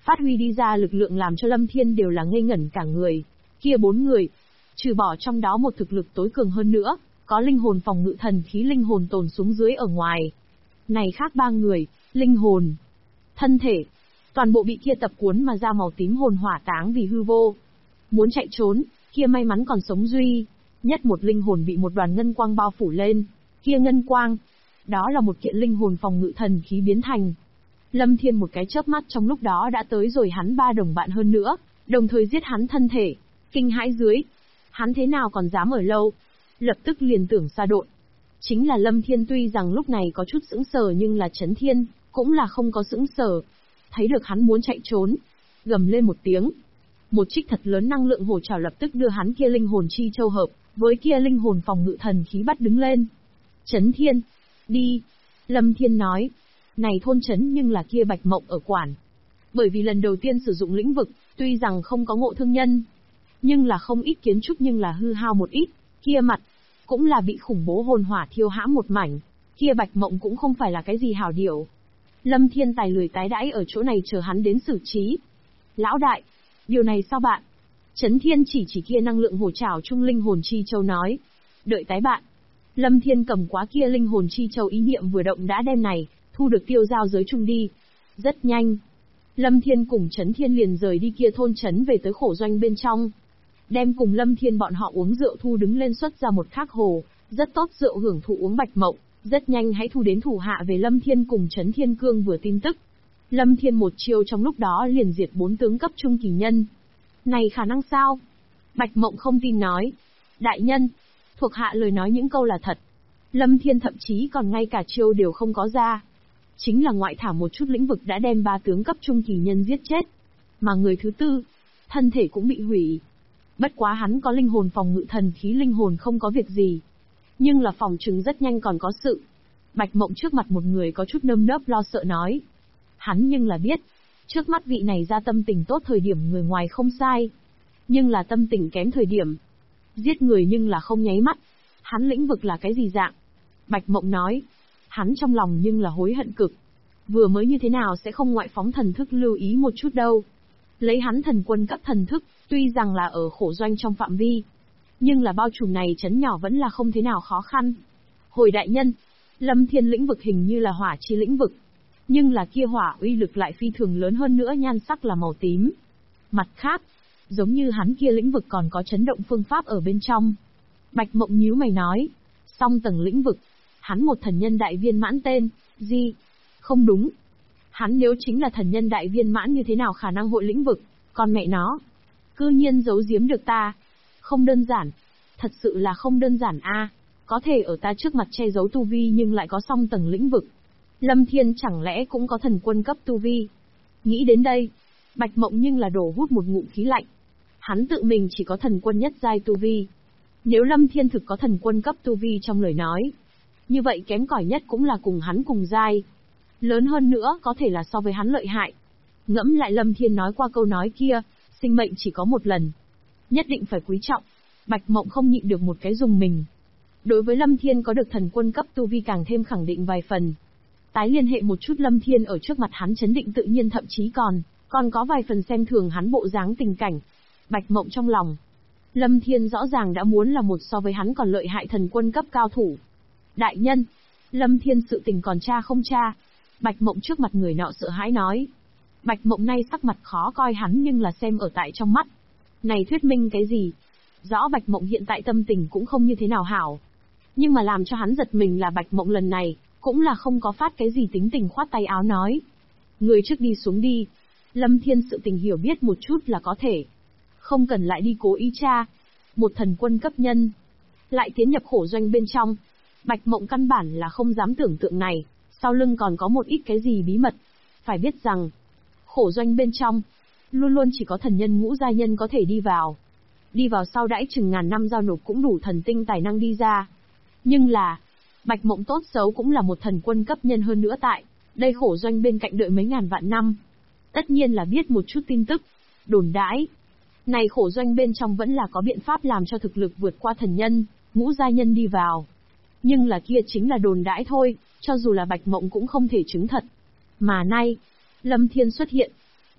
phát huy đi ra lực lượng làm cho Lâm Thiên đều là ngây ngẩn cả người. Kia 4 người, trừ bỏ trong đó một thực lực tối cường hơn nữa, có linh hồn phòng ngự thần khí linh hồn tồn xuống dưới ở ngoài. Này khác 3 người, linh hồn, thân thể, toàn bộ bị kia tập cuốn mà ra màu tím hồn hỏa táng vì hư vô. Muốn chạy trốn, kia may mắn còn sống duy nhất một linh hồn bị một đoàn ngân quang bao phủ lên. Kia ngân quang, đó là một kiện linh hồn phòng ngự thần khí biến thành. Lâm Thiên một cái chớp mắt trong lúc đó đã tới rồi hắn 3 đồng bạn hơn nữa, đồng thời giết hắn thân thể. Kinh hãi dưới, hắn thế nào còn dám ở lâu, lập tức liền tưởng xa độn. Chính là Lâm Thiên tuy rằng lúc này có chút sững sờ nhưng là Chấn Thiên, cũng là không có sững sờ. Thấy được hắn muốn chạy trốn, gầm lên một tiếng. Một trích thật lớn năng lượng hổ trảo lập tức đưa hắn kia linh hồn chi châu hợp, với kia linh hồn phòng ngự thần khí bắt đứng lên. Chấn Thiên, đi. Lâm Thiên nói, này thôn chấn nhưng là kia Bạch Mộng ở quản. Bởi vì lần đầu tiên sử dụng lĩnh vực, tuy rằng không có ngộ thương nhân, nhưng là không ít kiến trúc nhưng là hư hao một ít, kia mặt, cũng là bị khủng bố hồn hỏa thiêu hãm một mảnh, kia Bạch Mộng cũng không phải là cái gì hảo điểu. Lâm Thiên tài lười tái đãi ở chỗ này chờ hắn đến xử trí. Lão đại, điều này sao bạn? Chấn Thiên chỉ kia năng lượng hổ trảo trung linh hồn chi châu nói. Đợi tái bạn. Lâm Thiên cầm quá kia linh hồn chi châu ý niệm vừa động đã đem này, thu được tiêu giao giới trung đi. Rất nhanh. Lâm Thiên cùng Chấn Thiên liền rời đi kia thôn trấn về tới khổ doanh bên trong. Đem cùng Lâm Thiên bọn họ uống rượu thu đứng lên xuất ra một khác hồ, rất tốt rượu hưởng thụ uống Bạch Mộng, rất nhanh hãy thu đến thủ hạ về Lâm Thiên cùng Chấn Thiên Cương vừa tin tức. Lâm Thiên một chiêu trong lúc đó liền diệt 4 tướng cấp trung kỳ nhân. Này khả năng sao? Bạch Mộng không tin nói. Đại nhân, thuộc hạ lời nói những câu là thật. Lâm Thiên thậm chí còn ngay cả chiêu đều không có ra. Chính là ngoại thảo một chút lĩnh vực đã đem 3 tướng cấp trung kỳ nhân giết chết. Mà người thứ tư, thân thể cũng bị hủy. Bất quá hắn có linh hồn phòng ngự thần khí linh hồn không có việc gì. Nhưng là phòng trừng rất nhanh còn có sự. Bạch Mộng trước mặt một người có chút nơm nớp lo sợ nói. Hắn nhưng là biết, trước mắt vị này ra tâm tình tốt thời điểm người ngoài không sai. Nhưng là tâm tình kém thời điểm. Giết người nhưng là không nháy mắt. Hắn lĩnh vực là cái gì dạng? Bạch Mộng nói. Hắn trong lòng nhưng là hối hận cực. Vừa mới như thế nào sẽ không ngoại phóng thần thức lưu ý một chút đâu. Lấy hắn thần quân cấp thần thức, tuy rằng là ở khổ doanh trong phạm vi. Nhưng là bao trùm này chấn nhỏ vẫn là không thế nào khó khăn. Hồi đại nhân, Lâm Thiên lĩnh vực hình như là hỏa chi lĩnh vực. Nhưng là kia hỏa uy lực lại phi thường lớn hơn nữa nhan sắc là màu tím. Mặt khác, giống như hắn kia lĩnh vực còn có chấn động phương pháp ở bên trong. Bạch Mộng nhíu mày nói, song tầng lĩnh vực, hắn một thần nhân đại viên mãn tên, gì? Không đúng. Hắn nếu chính là thần nhân đại viên mãn như thế nào khả năng hội lĩnh vực, còn mẹ nó. Cư nhiên giấu giếm được ta. Không đơn giản. Thật sự là không đơn giản a. Có thể ở ta trước mặt che giấu tu vi nhưng lại có song tầng lĩnh vực. Lâm Thiên chẳng lẽ cũng có thần quân cấp tu vi. Nghĩ đến đây, Bạch Mộng nhưng là đổ hút một ngụm khí lạnh. Hắn tự mình chỉ có thần quân nhất giai tu vi. Nếu Lâm Thiên thực có thần quân cấp tu vi trong lời nói, như vậy kém cỏi nhất cũng là cùng hắn cùng giai. Lớn hơn nữa có thể là so với hắn lợi hại. Ngẫm lại Lâm Thiên nói qua câu nói kia, sinh mệnh chỉ có một lần. Nhất định phải quý trọng. Bạch Mộng không nhịn được một cái dùng mình. Đối với Lâm Thiên có được thần quân cấp tu vi càng thêm khẳng định vài phần. Tái liên hệ một chút Lâm Thiên ở trước mặt hắn chấn định tự nhiên thậm chí còn có vài phần xem thường hắn bộ dáng tình cảnh. Bạch Mộng trong lòng. Lâm Thiên rõ ràng đã muốn là một so với hắn còn lợi hại thần quân cấp cao thủ. Đại nhân, Lâm Thiên sự tình còn tra không tra? Bạch Mộng trước mặt người nọ sợ hãi nói. Bạch Mộng nay sắc mặt khó coi hắn nhưng là xem ở tại trong mắt. Này thuyết minh cái gì? Rõ Bạch Mộng hiện tại tâm tình cũng không như thế nào hảo. Nhưng mà làm cho hắn giật mình là Bạch Mộng lần này, cũng là không có phát cái gì tính tình khoát tay áo nói. Người trước đi xuống đi. Lâm Thiên sự tình hiểu biết một chút là có thể. Không cần lại đi cố ý tra. Một thần quân cấp nhân. Lại tiến nhập khổ doanh bên trong. Bạch Mộng căn bản là không dám tưởng tượng này. Sau lưng còn có một ít cái gì bí mật. Phải biết rằng, khổ doanh bên trong, luôn luôn chỉ có thần nhân ngũ giai nhân có thể đi vào. Đi vào sau đãi chừng ngàn năm giao nộp cũng đủ thần tinh tài năng đi ra. Nhưng là, Bạch Mộng tốt xấu cũng là một thần quân cấp nhân hơn nữa tại đây khổ doanh bên cạnh đợi mấy ngàn vạn năm. Tất nhiên là biết một chút tin tức, đồn đãi. Này khổ doanh bên trong vẫn là có biện pháp làm cho thực lực vượt qua thần nhân, ngũ giai nhân đi vào. Nhưng là kia chính là đồn đãi thôi, cho dù là Bạch Mộng cũng không thể chứng thật. Mà nay, Lâm Thiên xuất hiện,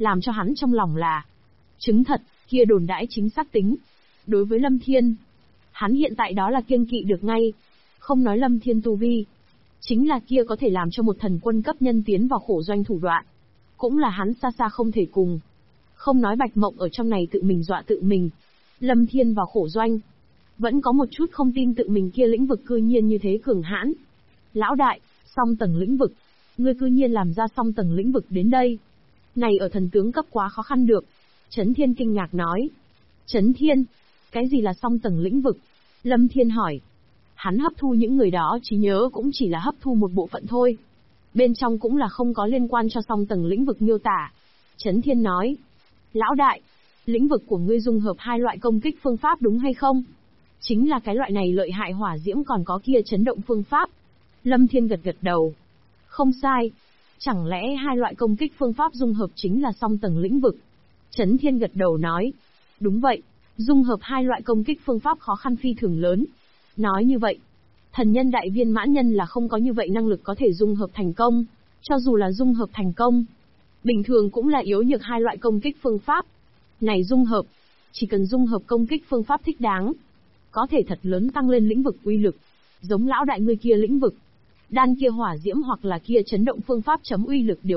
làm cho hắn trong lòng là chứng thật, kia đồn đãi chính xác tính. Đối với Lâm Thiên, hắn hiện tại đó là kiêng kỵ được ngay. Không nói Lâm Thiên tu vi, chính là kia có thể làm cho một thần quân cấp nhân tiến vào khổ doanh thủ đoạn, cũng là hắn xa xa không thể cùng. Không nói Bạch Mộng ở trong này tự mình dọa tự mình, Lâm Thiên vào khổ doanh, vẫn có một chút không tin tự mình kia lĩnh vực cư nhiên như thế cường hãn. Lão đại, song tầng lĩnh vực, ngươi cư nhiên làm ra song tầng lĩnh vực đến đây. Này ở thần tướng cấp quá khó khăn được. Chấn Thiên kinh ngạc nói. Chấn Thiên, cái gì là song tầng lĩnh vực? Lâm Thiên hỏi. Hắn hấp thu những người đó trí nhớ cũng chỉ là hấp thu một bộ phận thôi. Bên trong cũng là không có liên quan cho song tầng lĩnh vực miêu tả. Chấn Thiên nói. Lão đại, lĩnh vực của ngươi dung hợp hai loại công kích phương pháp đúng hay không? Chính là cái loại này lợi hại hỏa diễm còn có kia chấn động phương pháp. Lâm Thiên gật gật đầu. Không sai. Chẳng lẽ hai loại công kích phương pháp dung hợp chính là song tầng lĩnh vực? Chấn Thiên gật đầu nói. Đúng vậy, dung hợp hai loại công kích phương pháp khó khăn phi thường lớn. Nói như vậy, thần nhân đại viên mãn nhân là không có như vậy năng lực có thể dung hợp thành công. Cho dù là dung hợp thành công, bình thường cũng là yếu nhược hai loại công kích phương pháp. Này dung hợp, chỉ cần dung hợp công kích phương pháp thích đáng, có thể thật lớn tăng lên lĩnh vực uy lực. Giống lão đại ngươi kia lĩnh vực, đan kia hỏa diễm hoặc là kia chấn động phương pháp chấm uy lực đều